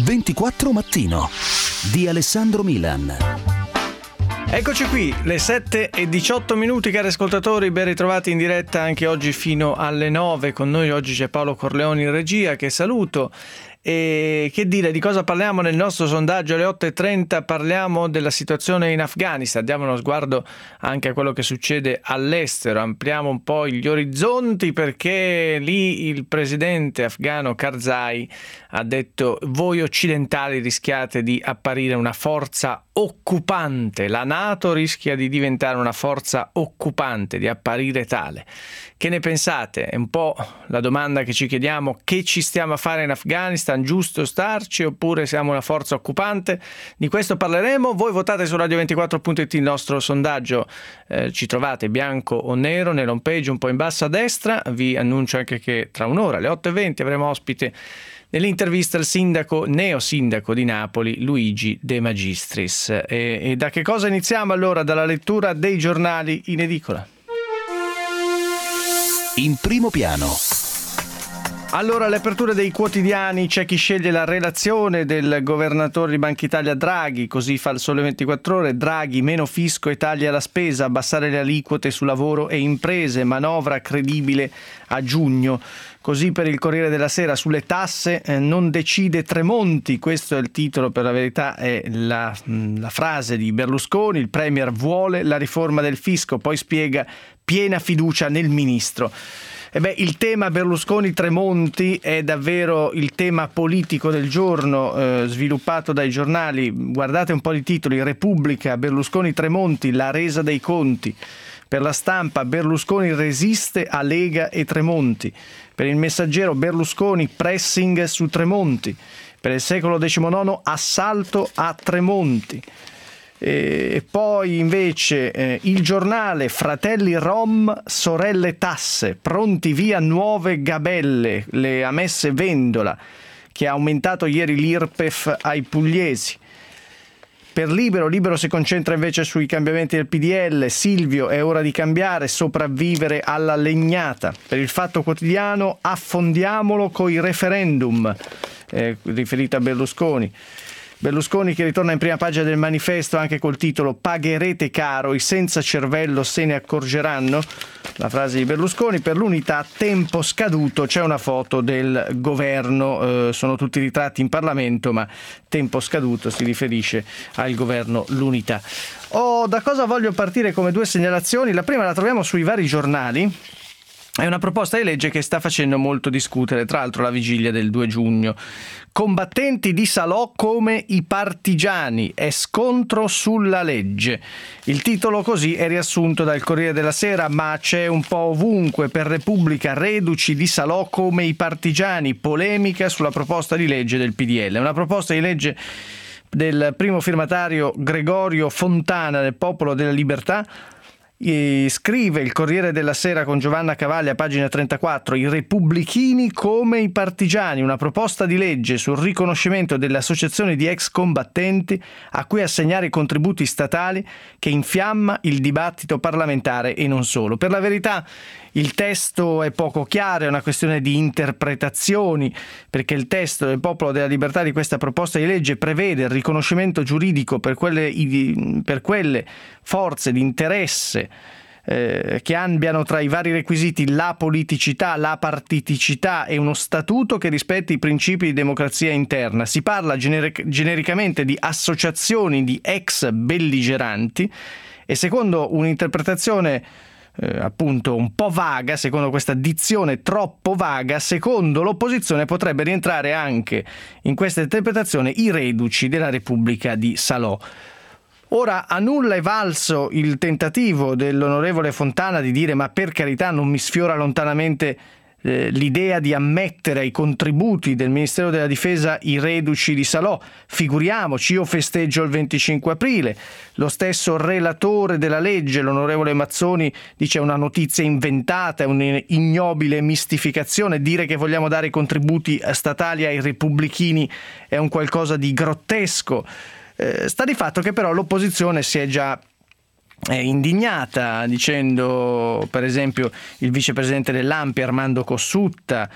24 Mattino di Alessandro Milan. Eccoci qui, le 7:18, cari ascoltatori, ben ritrovati in diretta anche oggi fino alle 9. Con noi oggi c'è Paolo Corleoni in regia, che saluto. E che dire, di cosa parliamo nel nostro sondaggio alle 8:30? Parliamo della situazione in Afghanistan, diamo uno sguardo anche a quello che succede all'estero, ampliamo un po' gli orizzonti, perché lì il presidente afghano Karzai ha detto: voi occidentali rischiate di apparire una forza occupante, la NATO rischia di diventare una forza occupante, di apparire tale. Che ne pensate? È un po' la domanda che ci chiediamo: che ci stiamo a fare in Afghanistan? Giusto starci oppure siamo una forza occupante? Di questo parleremo. Voi votate su radio24.it il nostro sondaggio, ci trovate bianco o nero nell'home page un po' in basso a destra. Vi annuncio anche che tra un'ora alle 8:20 avremo ospite nell'intervista il neosindaco di Napoli, Luigi De Magistris. E da che cosa iniziamo allora? Dalla lettura dei giornali in edicola. In primo piano. Allora, le aperture dei quotidiani, c'è chi sceglie la relazione del governatore di Banca Italia Draghi, così fa il Sole 24 Ore, Draghi, meno fisco e tagli alla spesa, abbassare le aliquote su lavoro e imprese, manovra credibile a giugno. Così per il Corriere della Sera, sulle tasse non decide Tremonti, questo è il titolo, per la verità è la frase di Berlusconi, il premier vuole la riforma del fisco, poi spiega piena fiducia nel ministro. Il tema Berlusconi-Tremonti è davvero il tema politico del giorno, sviluppato dai giornali. Guardate un po' i titoli: Repubblica, Berlusconi-Tremonti, la resa dei conti. Per La Stampa, Berlusconi resiste a Lega e Tremonti. Per il Messaggero, Berlusconi, pressing su Tremonti. Per il Secolo XIX, assalto a Tremonti. E poi invece il Giornale, fratelli Rom, sorelle tasse, pronti via nuove gabelle, le ha messe Vendola, che ha aumentato ieri l'IRPEF ai pugliesi. Per Libero si concentra invece sui cambiamenti del PDL, Silvio, è ora di cambiare, sopravvivere alla legnata. Per il Fatto Quotidiano, affondiamolo coi referendum, riferito a Berlusconi. Berlusconi che ritorna in prima pagina del Manifesto anche col titolo "Pagherete caro, i senza cervello se ne accorgeranno", la frase di Berlusconi. Per l'Unità, tempo scaduto, c'è una foto del governo, sono tutti ritratti in Parlamento, ma tempo scaduto si riferisce al governo l'Unità. Da cosa voglio partire come due segnalazioni? La prima la troviamo sui vari giornali. È una proposta di legge che sta facendo molto discutere, tra l'altro alla vigilia del 2 giugno. Combattenti di Salò come i partigiani, è scontro sulla legge. Il titolo così è riassunto dal Corriere della Sera, ma c'è un po' ovunque. Per Repubblica, reduci di Salò come i partigiani, polemica sulla proposta di legge del PDL. Una proposta di legge del primo firmatario Gregorio Fontana del Popolo della Libertà. Scrive il Corriere della Sera con Giovanna Cavalli a pagina 34: i repubblichini come i partigiani, una proposta di legge sul riconoscimento delle associazioni di ex combattenti a cui assegnare i contributi statali, che infiamma il dibattito parlamentare e non solo. Per la verità il testo è poco chiaro, è una questione di interpretazioni, perché il testo del Popolo della Libertà di questa proposta di legge prevede il riconoscimento giuridico per quelle forze di interesse che abbiano tra i vari requisiti la politicità, la partiticità e uno statuto che rispetti i principi di democrazia interna. Si parla genericamente di associazioni di ex belligeranti e, secondo un'interpretazione appunto un po' vaga, secondo questa dizione troppo vaga, secondo l'opposizione potrebbe rientrare anche in questa interpretazione i reduci della Repubblica di Salò. Ora, a nulla è valso il tentativo dell'onorevole Fontana di dire: ma per carità, non mi sfiora lontanamente l'idea di ammettere ai contributi del Ministero della Difesa i reduci di Salò. Figuriamoci, io festeggio il 25 aprile. Lo stesso relatore della legge, l'onorevole Mazzoni, dice: una notizia inventata, è un'ignobile mistificazione. Dire che vogliamo dare i contributi statali ai repubblichini è un qualcosa di grottesco. Sta di fatto che però l'opposizione si è già indignata, dicendo, per esempio, il vicepresidente dell'ANPI Armando Cossutta,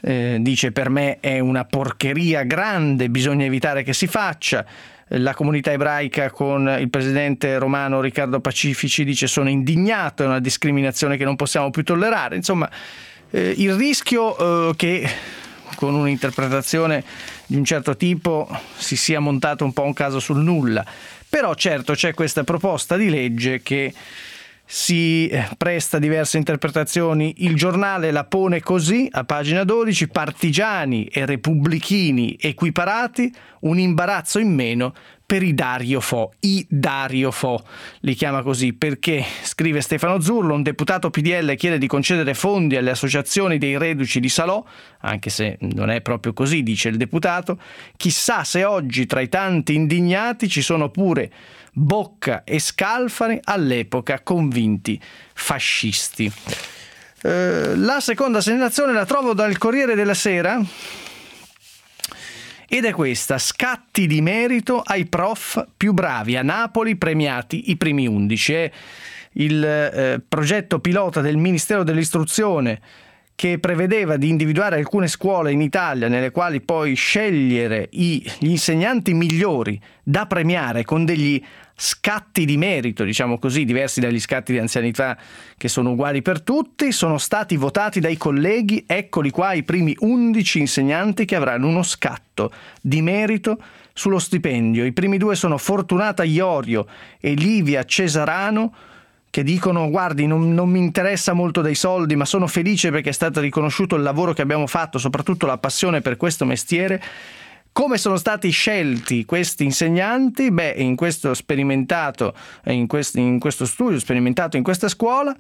dice: per me è una porcheria grande, bisogna evitare che si faccia. La comunità ebraica con il presidente romano Riccardo Pacifici dice: sono indignato, è una discriminazione che non possiamo più tollerare. Insomma, il rischio che con un'interpretazione di un certo tipo si sia montato un po' un caso sul nulla. Però certo c'è questa proposta di legge che si presta a diverse interpretazioni. Il Giornale la pone così a pagina 12: partigiani e repubblichini equiparati, un imbarazzo in meno per i Dario Fo. I Dario Fo li chiama così perché, scrive Stefano Zurlo, un deputato PDL chiede di concedere fondi alle associazioni dei reduci di Salò, anche se non è proprio così, dice il deputato. Chissà se oggi tra i tanti indignati ci sono pure Bocca e Scalfari, all'epoca convinti fascisti. La seconda segnalazione la trovo dal Corriere della Sera ed è questa: scatti di merito ai prof più bravi, a Napoli premiati i primi 11. È il progetto pilota del Ministero dell'Istruzione che prevedeva di individuare alcune scuole in Italia nelle quali poi scegliere gli insegnanti migliori da premiare con degli scatti di merito, diciamo così, diversi dagli scatti di anzianità che sono uguali per tutti. Sono stati votati dai colleghi, eccoli qua i primi 11 insegnanti che avranno uno scatto di merito sullo stipendio. I primi 2 sono Fortunata Iorio e Livia Cesarano, che dicono: guardi, non mi interessa molto dei soldi, ma sono felice perché è stato riconosciuto il lavoro che abbiamo fatto, soprattutto la passione per questo mestiere. Come sono stati scelti questi insegnanti? Beh, in questo sperimentato, in questo studio sperimentato in questa scuola,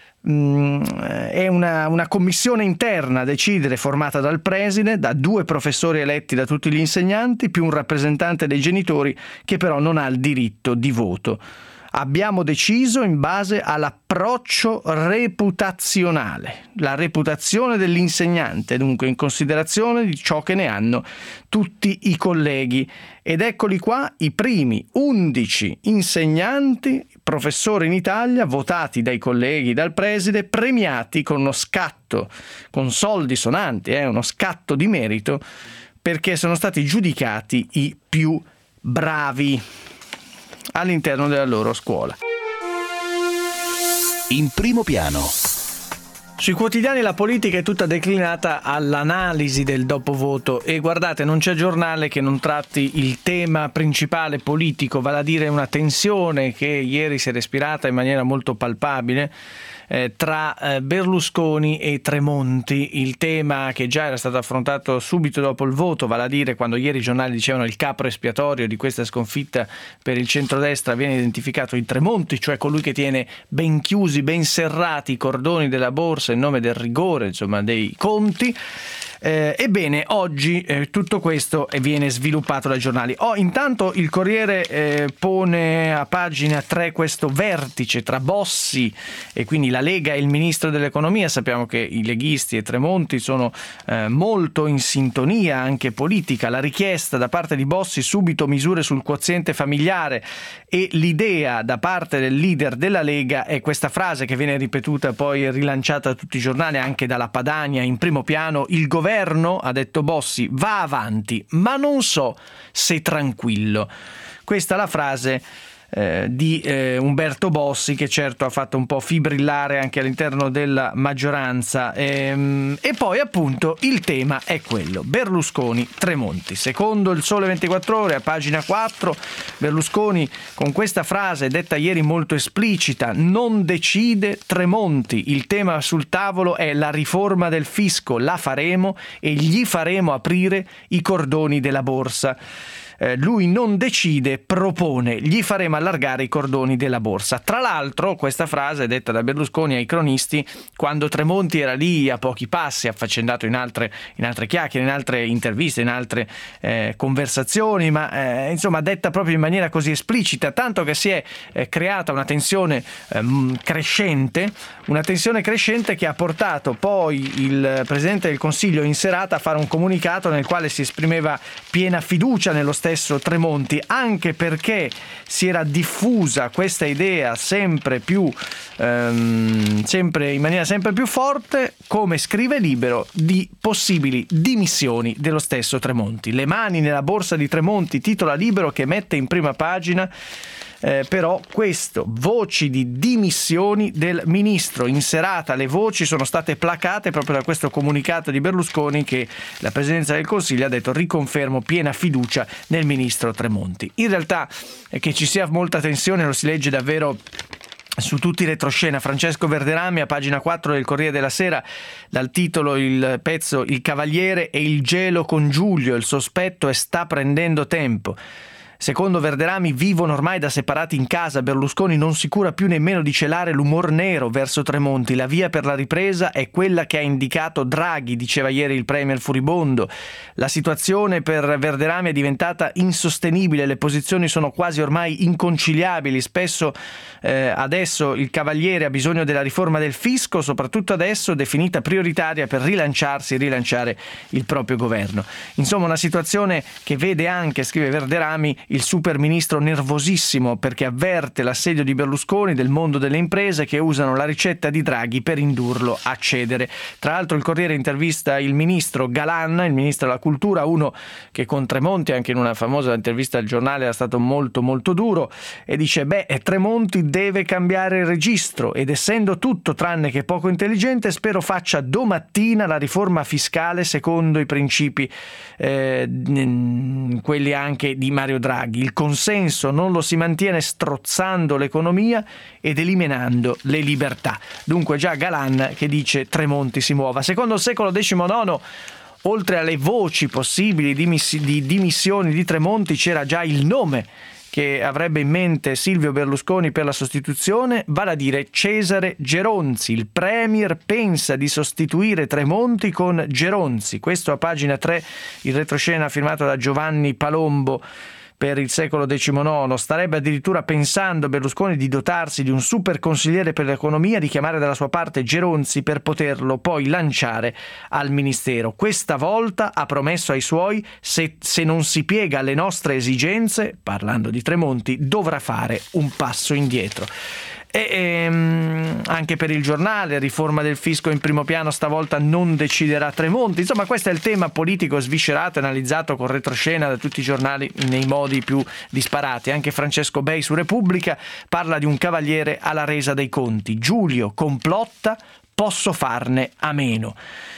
è una commissione interna a decidere, formata dal preside, da 2 professori eletti da tutti gli insegnanti, più un rappresentante dei genitori che però non ha il diritto di voto. Abbiamo deciso in base all'approccio reputazionale, la reputazione dell'insegnante, dunque in considerazione di ciò che ne hanno tutti i colleghi. Ed eccoli qua i primi 11 insegnanti, professori in Italia, votati dai colleghi, dal preside, premiati con uno scatto, con soldi sonanti, uno scatto di merito, perché sono stati giudicati i più bravi all'interno della loro scuola. In primo piano. Sui quotidiani la politica è tutta declinata all'analisi del dopovoto e guardate, non c'è giornale che non tratti il tema principale politico, vale a dire una tensione che ieri si è respirata in maniera molto palpabile tra Berlusconi e Tremonti. Il tema che già era stato affrontato subito dopo il voto, vale a dire quando ieri i giornali dicevano il capro espiatorio di questa sconfitta per il centrodestra viene identificato in Tremonti, cioè colui che tiene ben chiusi, ben serrati i cordoni della borsa in nome del rigore, insomma dei conti. Ebbene, oggi tutto questo viene sviluppato dai giornali. Intanto il Corriere pone a pagina 3 questo vertice tra Bossi e quindi la Lega e il ministro dell'economia. Sappiamo che i leghisti e Tremonti sono molto in sintonia anche politica. La richiesta da parte di Bossi subito misure sul quoziente familiare, e l'idea da parte del leader della Lega è questa frase che viene ripetuta poi rilanciata da tutti i giornali, anche dalla Padania in primo piano: il governo, ha detto Bossi, va avanti, ma non so se tranquillo. Questa è la frase di Umberto Bossi, che certo ha fatto un po' fibrillare anche all'interno della maggioranza. E poi appunto il tema è quello Berlusconi-Tremonti. Secondo il Sole 24 Ore, a pagina 4, Berlusconi con questa frase detta ieri molto esplicita: non decide Tremonti, il tema sul tavolo è la riforma del fisco, la faremo e gli faremo aprire i cordoni della borsa. Lui non decide, propone, gli faremo allargare i cordoni della borsa. Tra l'altro questa frase è detta da Berlusconi ai cronisti quando Tremonti era lì a pochi passi, affaccendato in altre chiacchiere, in altre interviste, in altre conversazioni, ma insomma detta proprio in maniera così esplicita, tanto che si è creata una tensione crescente che ha portato poi il Presidente del Consiglio in serata a fare un comunicato nel quale si esprimeva piena fiducia nello Stato stesso Tremonti, anche perché si era diffusa questa idea sempre in maniera sempre più forte, come scrive Libero, di possibili dimissioni dello stesso Tremonti. Le mani nella borsa di Tremonti, titola Libero, che mette in prima pagina però questo: voci di dimissioni del ministro. In serata le voci sono state placate proprio da questo comunicato di Berlusconi, che la Presidenza del Consiglio ha detto: riconfermo piena fiducia nel ministro Tremonti. In realtà che ci sia molta tensione lo si legge davvero su tutti i retroscena. Francesco Verderami a pagina 4 del Corriere della Sera, dal titolo il pezzo: il Cavaliere e il gelo con Giulio, il sospetto e sta prendendo tempo. Secondo Verderami vivono ormai da separati in casa, Berlusconi non si cura più nemmeno di celare l'umor nero verso Tremonti, la via per la ripresa è quella che ha indicato Draghi, diceva ieri il premier furibondo. La situazione per Verderami è diventata insostenibile, le posizioni sono quasi ormai inconciliabili, spesso adesso il Cavaliere ha bisogno della riforma del fisco, soprattutto adesso definita prioritaria per rilanciare il proprio governo. Insomma, una situazione che vede anche, scrive Verderami, il super ministro nervosissimo perché avverte l'assedio di Berlusconi del mondo delle imprese che usano la ricetta di Draghi per indurlo a cedere. Tra l'altro il Corriere intervista il ministro Galan, il ministro della cultura, uno che con Tremonti anche in una famosa intervista al giornale era stato molto molto duro, e dice: Tremonti deve cambiare il registro ed essendo tutto tranne che poco intelligente spero faccia domattina la riforma fiscale secondo i principi quelli anche di Mario Draghi. Il consenso non lo si mantiene strozzando l'economia ed eliminando le libertà. Dunque già Galan che dice Tremonti si muova. Secondo il secolo XIX, oltre alle voci possibili di dimissioni di Tremonti, c'era già il nome che avrebbe in mente Silvio Berlusconi per la sostituzione, vale a dire Cesare Geronzi. Il premier pensa di sostituire Tremonti con Geronzi. Questo a pagina 3, il retroscena firmato da Giovanni Palombo per il secolo XIX. Starebbe addirittura pensando Berlusconi di dotarsi di un super consigliere per l'economia, di chiamare dalla sua parte Geronzi per poterlo poi lanciare al ministero. Questa volta ha promesso ai suoi: se non si piega alle nostre esigenze, parlando di Tremonti, dovrà fare un passo indietro. E anche per il giornale, riforma del fisco in primo piano, stavolta non deciderà Tremonti. Insomma, questo è il tema politico sviscerato e analizzato con retroscena da tutti i giornali nei modi più disparati. Anche Francesco Bei su Repubblica parla di un cavaliere alla resa dei conti. Giulio complotta, posso farne a meno.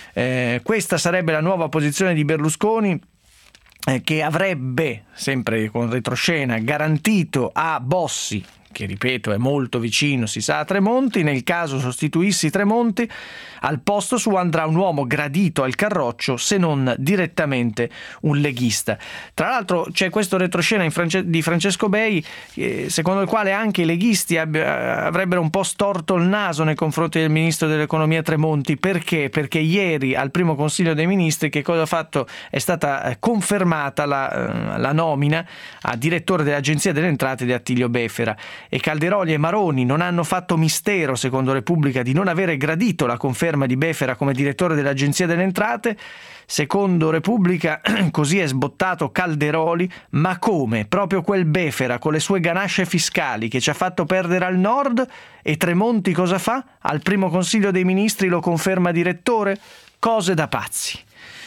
Questa sarebbe la nuova posizione di Berlusconi, che avrebbe, sempre con retroscena, garantito a Bossi, che ripeto è molto vicino, si sa, a Tremonti, nel caso sostituissi Tremonti, al posto suo andrà un uomo gradito al Carroccio, se non direttamente un leghista. Tra l'altro c'è questo retroscena di Francesco Bei, secondo il quale anche i leghisti avrebbero un po' storto il naso nei confronti del ministro dell'economia Tremonti. Perché? Perché ieri al primo Consiglio dei Ministri che cosa ha fatto? È stata confermata la nomina a direttore dell'Agenzia delle Entrate di Attilio Befera, e Calderoli e Maroni non hanno fatto mistero, secondo Repubblica, di non avere gradito la conferma di Befera come direttore dell'Agenzia delle Entrate. Secondo Repubblica, così è sbottato Calderoli: ma come? Proprio quel Befera con le sue ganasce fiscali che ci ha fatto perdere al nord, e Tremonti cosa fa? Al primo Consiglio dei Ministri lo conferma direttore? Cose da pazzi.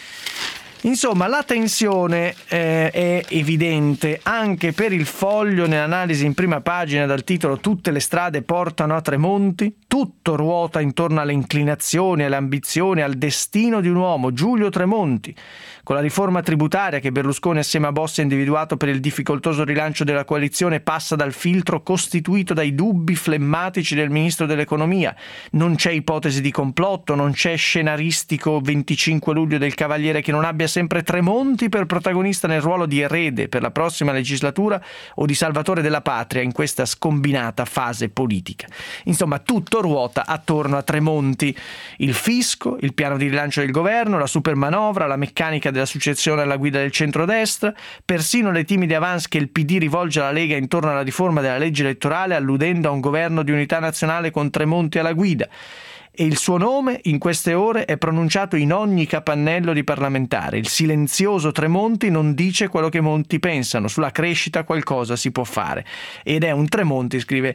Insomma, la tensione è evidente anche per il Foglio, nell'analisi in prima pagina dal titolo "Tutte le strade portano a Tremonti". Tutto ruota intorno alle inclinazioni, alle ambizioni, al destino di un uomo, Giulio Tremonti. Con la riforma tributaria che Berlusconi assieme a Bossi ha individuato per il difficoltoso rilancio della coalizione, passa dal filtro costituito dai dubbi flemmatici del ministro dell'economia. Non c'è ipotesi di complotto, non c'è scenaristico 25 luglio del Cavaliere che non abbia sempre Tremonti per protagonista nel ruolo di erede per la prossima legislatura o di salvatore della patria in questa scombinata fase politica. Insomma, tutto ruota attorno a Tremonti: il fisco, il piano di rilancio del governo, la supermanovra, la meccanica della successione alla guida del centrodestra, persino le timide avance che il PD rivolge alla Lega intorno alla riforma della legge elettorale, alludendo a un governo di unità nazionale con Tremonti alla guida. e il suo nome in queste ore è pronunciato in ogni capannello di parlamentare. Il silenzioso Tremonti non dice quello che molti pensano, sulla crescita qualcosa si può fare, ed è un Tremonti, scrive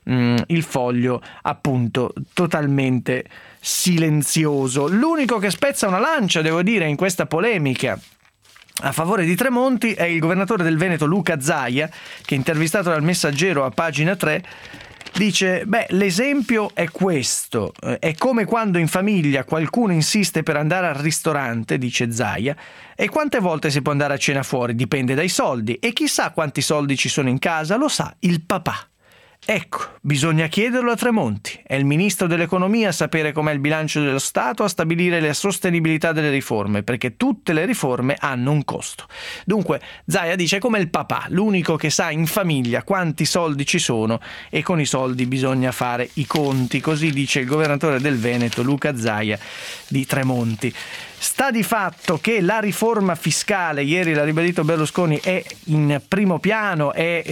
il Foglio, appunto totalmente silenzioso. L'unico che spezza una lancia, devo dire, in questa polemica a favore di Tremonti è il governatore del Veneto Luca Zaia, che, intervistato dal Messaggero a pagina 3, dice: l'esempio è questo, è come quando in famiglia qualcuno insiste per andare al ristorante, dice Zaia, e quante volte si può andare a cena fuori, dipende dai soldi, e chissà quanti soldi ci sono in casa, lo sa il papà. Ecco, bisogna chiederlo a Tremonti. È il ministro dell'economia a sapere com'è il bilancio dello Stato, a stabilire la sostenibilità delle riforme, perché tutte le riforme hanno un costo. Dunque, Zaia dice come il papà, l'unico che sa in famiglia quanti soldi ci sono e con i soldi bisogna fare i conti. Così dice il governatore del Veneto, Luca Zaia, di Tremonti. Sta di fatto che la riforma fiscale, ieri l'ha ribadito Berlusconi, è in primo piano, è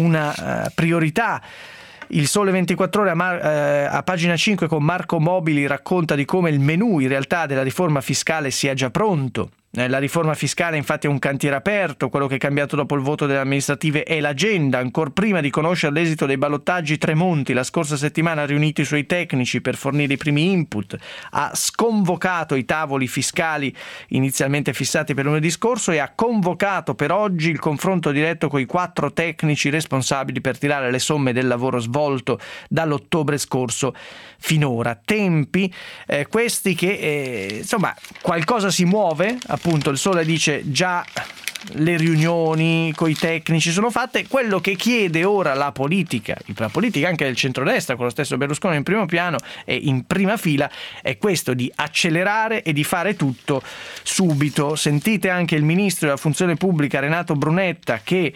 una priorità. Il Sole 24 Ore a pagina 5 con Marco Mobili racconta di come il menù in realtà della riforma fiscale sia già pronto. La riforma fiscale infatti è un cantiere aperto, quello che è cambiato dopo il voto delle amministrative è l'agenda. Ancora prima di conoscere l'esito dei ballottaggi, Tremonti la scorsa settimana ha riunito i suoi tecnici per fornire i primi input, ha sconvocato i tavoli fiscali inizialmente fissati per lunedì scorso e ha convocato per oggi il confronto diretto con i 4 tecnici responsabili per tirare le somme del lavoro svolto dall'ottobre scorso finora. Tempi questi che insomma qualcosa si muove. Appunto il Sole dice già le riunioni con i tecnici sono fatte. Quello che chiede ora la politica anche del centrodestra, con lo stesso Berlusconi in primo piano e in prima fila, è questo di accelerare e di fare tutto subito. Sentite anche il ministro della funzione pubblica Renato Brunetta che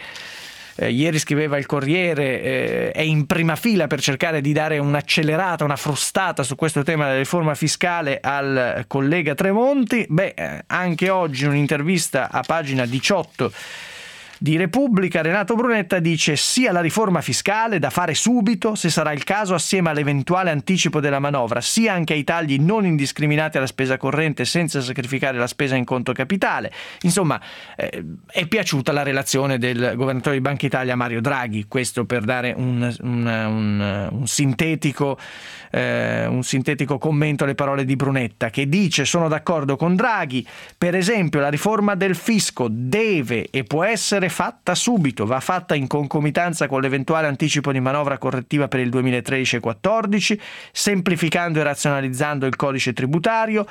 ieri scriveva il Corriere, è in prima fila per cercare di dare un'accelerata, una frustata su questo tema della riforma fiscale al collega Tremonti. Anche oggi in un'intervista a pagina 18 di Repubblica, Renato Brunetta dice sia la riforma fiscale da fare subito, se sarà il caso, assieme all'eventuale anticipo della manovra, sia anche ai tagli non indiscriminati alla spesa corrente senza sacrificare la spesa in conto capitale. Insomma, è piaciuta la relazione del governatore di Banca Italia Mario Draghi, questo per dare un sintetico commento alle parole di Brunetta, che dice: sono d'accordo con Draghi, per esempio la riforma del fisco deve e può essere fatta subito, va fatta in concomitanza con l'eventuale anticipo di manovra correttiva per il 2013 e 2014, semplificando e razionalizzando il codice tributario.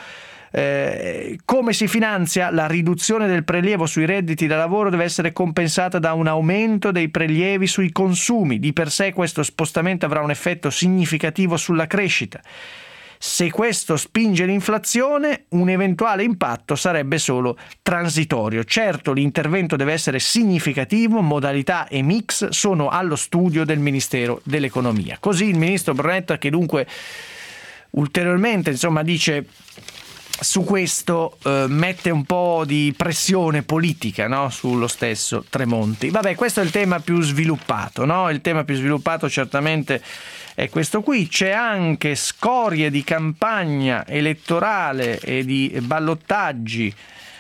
Come si finanzia? La riduzione del prelievo sui redditi da lavoro deve essere compensata da un aumento dei prelievi sui consumi. Di per sé questo spostamento avrà un effetto significativo sulla crescita. Se questo spinge l'inflazione, un eventuale impatto sarebbe solo transitorio. Certo, l'intervento deve essere significativo, modalità e mix sono allo studio del Ministero dell'Economia. Così il ministro Brunetta, che dunque ulteriormente dice su questo mette un po' di pressione politica, no? Sullo stesso Tremonti. Questo è il tema più sviluppato, no? Il tema più sviluppato certamente è questo qui. C'è anche scorie di campagna elettorale e di ballottaggi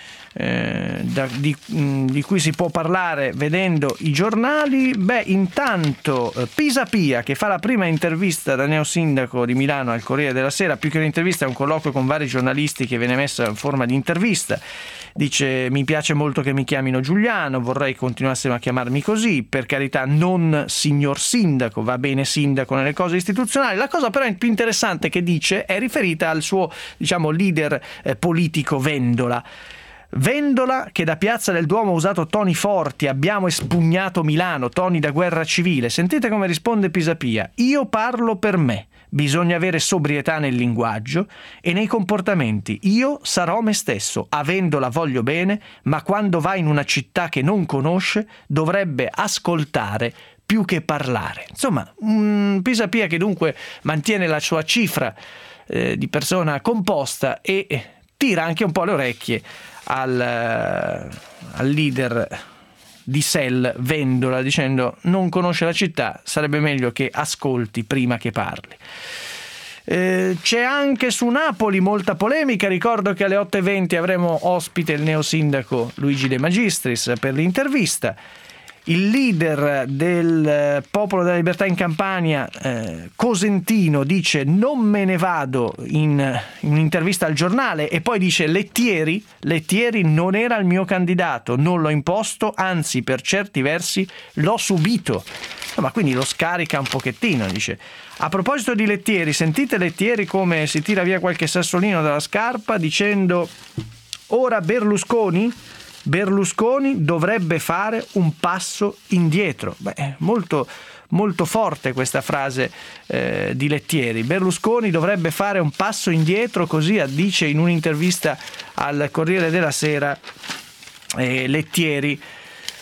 di cui si può parlare vedendo i giornali. Intanto Pisapia, che fa la prima intervista da neosindaco di Milano al Corriere della Sera, più che un'intervista è un colloquio con vari giornalisti che viene messa in forma di intervista. Dice: mi piace molto che mi chiamino Giuliano, vorrei continuassero a chiamarmi così, per carità non signor sindaco, va bene sindaco nelle cose istituzionali. La cosa però più interessante che dice è riferita al suo leader politico Vendola, che da Piazza del Duomo ha usato toni forti: abbiamo espugnato Milano, toni da guerra civile. Sentite come risponde Pisapia: io parlo per me, bisogna avere sobrietà nel linguaggio e nei comportamenti. Io sarò me stesso, a Vendola voglio bene, ma quando va in una città che non conosce dovrebbe ascoltare più che parlare. Pisapia che dunque mantiene la sua cifra di persona composta e tira anche un po' le orecchie al leader di SEL Vendola, dicendo: non conosce la città, sarebbe meglio che ascolti prima che parli. C'è anche su Napoli molta polemica. Ricordo che alle 8:20 avremo ospite il neosindaco Luigi De Magistris per l'intervista. Il leader del Popolo della Libertà in Campania, Cosentino, dice non me ne vado in un'intervista al giornale, e poi dice Lettieri non era il mio candidato, non l'ho imposto, anzi per certi versi l'ho subito. Ma quindi lo scarica un pochettino, dice. A proposito di Lettieri, sentite Lettieri come si tira via qualche sassolino dalla scarpa dicendo ora Berlusconi dovrebbe fare un passo indietro. Molto, molto forte questa frase di Lettieri. Berlusconi dovrebbe fare un passo indietro, così dice in un'intervista al Corriere della Sera Lettieri.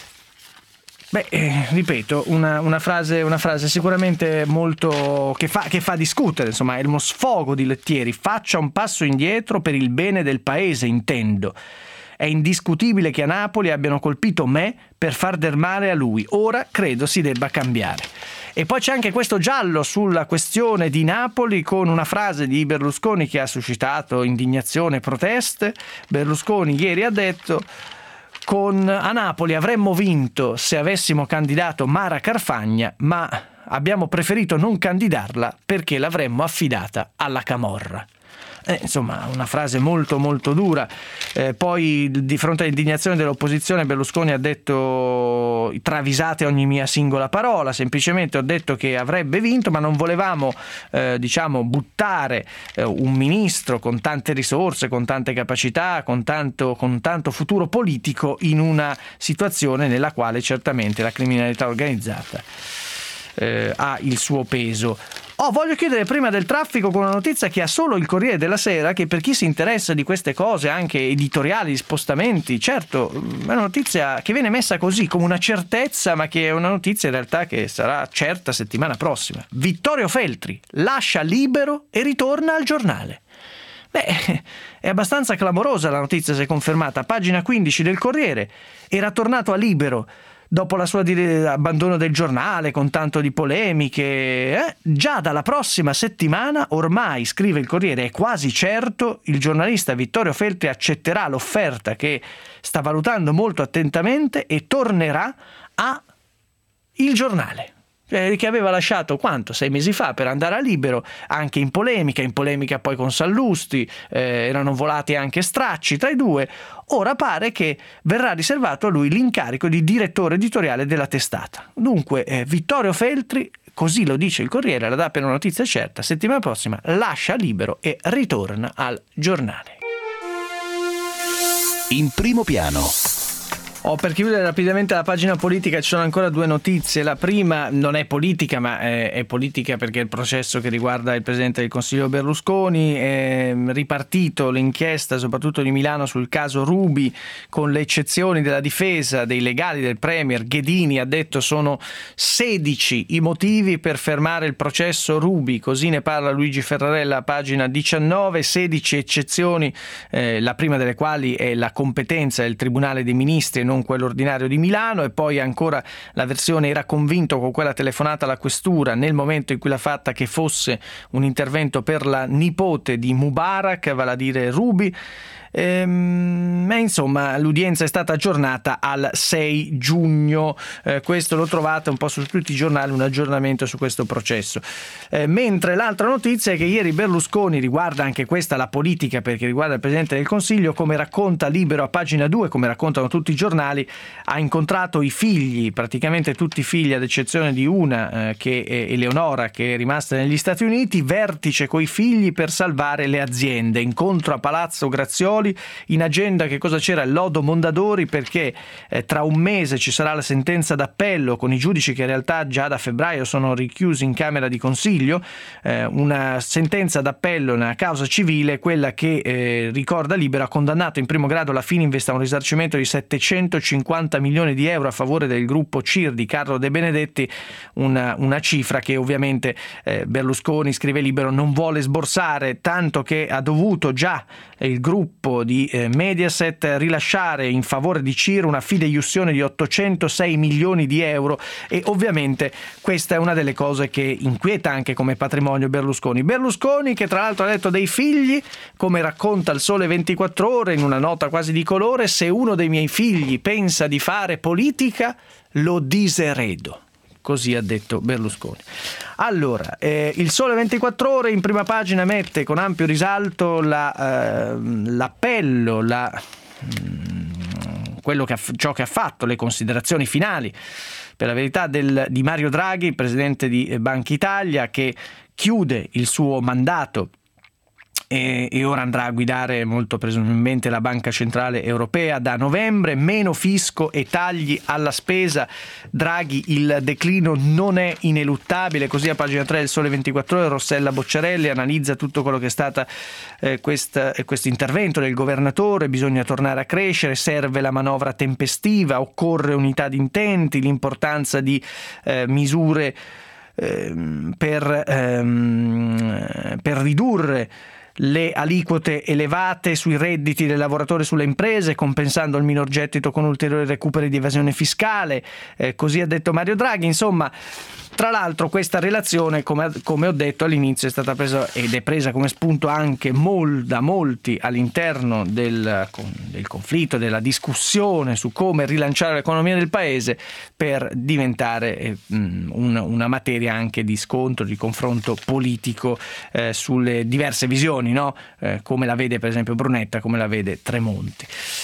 Ripeto, una frase sicuramente molto che fa discutere, insomma, è uno sfogo di Lettieri. Faccia un passo indietro per il bene del paese, intendo. È indiscutibile che a Napoli abbiano colpito me per far del male a lui. Ora credo si debba cambiare. E poi c'è anche questo giallo sulla questione di Napoli, con una frase di Berlusconi che ha suscitato indignazione e proteste. Berlusconi ieri ha detto: a Napoli avremmo vinto se avessimo candidato Mara Carfagna, ma abbiamo preferito non candidarla perché l'avremmo affidata alla camorra. Insomma, una frase molto molto dura. Poi, di fronte all'indignazione dell'opposizione, Berlusconi ha detto: travisate ogni mia singola parola, semplicemente ho detto che avrebbe vinto, ma non volevamo buttare un ministro con tante risorse, con tante capacità, con tanto futuro politico in una situazione nella quale certamente la criminalità organizzata ha il suo peso. Voglio chiudere prima del traffico con una notizia che ha solo il Corriere della Sera, che per chi si interessa di queste cose, anche editoriali, di spostamenti, certo, è una notizia che viene messa così come una certezza, ma che è una notizia in realtà che sarà certa settimana prossima. Vittorio Feltri lascia Libero e ritorna al Giornale. È abbastanza clamorosa la notizia, se confermata. Pagina 15 del Corriere. Era tornato a Libero dopo la sua abbandono del giornale con tanto di polemiche. Già dalla prossima settimana, ormai, scrive il Corriere, è quasi certo, il giornalista Vittorio Feltri accetterà l'offerta che sta valutando molto attentamente e tornerà a Il Giornale, che aveva lasciato 6 mesi fa per andare a Libero, anche in polemica poi con Sallusti, erano volati anche stracci tra i due. Ora pare che verrà riservato a lui l'incarico di direttore editoriale della testata. Dunque Vittorio Feltri, così lo dice il Corriere, la dà per una notizia certa, settimana prossima lascia Libero e ritorna al Giornale. In primo piano. Per chiudere rapidamente la pagina politica, ci sono ancora 2 notizie. La prima non è politica, ma è politica perché è il processo che riguarda il Presidente del Consiglio Berlusconi. È ripartito l'inchiesta soprattutto di Milano sul caso Ruby, con le eccezioni della difesa, dei legali del Premier. Ghedini ha detto sono 16 i motivi per fermare il processo Ruby, così ne parla Luigi Ferrarella a pagina 19, 16 eccezioni, la prima delle quali è la competenza del Tribunale dei Ministri e non quello ordinario di Milano, e poi ancora la versione era convinto con quella telefonata alla questura nel momento in cui l'ha fatta che fosse un intervento per la nipote di Mubarak, vale a dire Ruby. Insomma, l'udienza è stata aggiornata al 6 giugno. Questo lo trovate un po' su tutti i giornali, un aggiornamento su questo processo. Mentre l'altra notizia è che ieri Berlusconi, riguarda anche questa la politica perché riguarda il Presidente del Consiglio, come racconta Libero a pagina 2, come raccontano tutti i giornali, ha incontrato i figli, praticamente tutti i figli ad eccezione di una, che è Eleonora, che è rimasta negli Stati Uniti, vertice coi figli per salvare le aziende, incontro a Palazzo Grazioli. In agenda che cosa c'era? Il lodo Mondadori, perché tra un mese ci sarà la sentenza d'appello con i giudici che in realtà già da febbraio sono richiusi in Camera di Consiglio, una sentenza d'appello nella causa civile, quella che ricorda Libero ha condannato in primo grado la Fininvest a un risarcimento di 750 milioni di euro a favore del gruppo CIR di Carlo De Benedetti, una cifra che ovviamente Berlusconi, scrive Libero, non vuole sborsare, tanto che ha dovuto già il gruppo gruppo di Mediaset rilasciare in favore di CIR una fideiussione di 806 milioni di euro, e ovviamente questa è una delle cose che inquieta anche come patrimonio Berlusconi, che tra l'altro ha detto dei figli, come racconta il Sole 24 Ore in una nota quasi di colore: se uno dei miei figli pensa di fare politica lo diseredo. Così ha detto Berlusconi. Allora, il Sole 24 Ore in prima pagina mette con ampio risalto l'appello, ciò che ha fatto, le considerazioni finali, per la verità, di Mario Draghi, presidente di Banca Italia, che chiude il suo mandato e ora andrà a guidare molto presumibilmente la Banca Centrale Europea da novembre. Meno fisco e tagli alla spesa. Draghi, il declino non è ineluttabile, così a pagina 3 del Sole 24 Ore Rossella Bocciarelli analizza tutto quello che è stato questo intervento del governatore. Bisogna tornare a crescere, serve la manovra tempestiva, occorre unità di intenti, l'importanza di misure per ridurre le aliquote elevate sui redditi dei lavoratori e sulle imprese, compensando il minor gettito con ulteriori recuperi di evasione fiscale, così ha detto Mario Draghi. Insomma, tra l'altro questa relazione, come ho detto all'inizio, è stata presa ed è presa come spunto anche da molti all'interno del conflitto, della discussione su come rilanciare l'economia del paese, per diventare una materia anche di scontro, di confronto politico sulle diverse visioni, no? Come la vede per esempio Brunetta, come la vede Tremonti.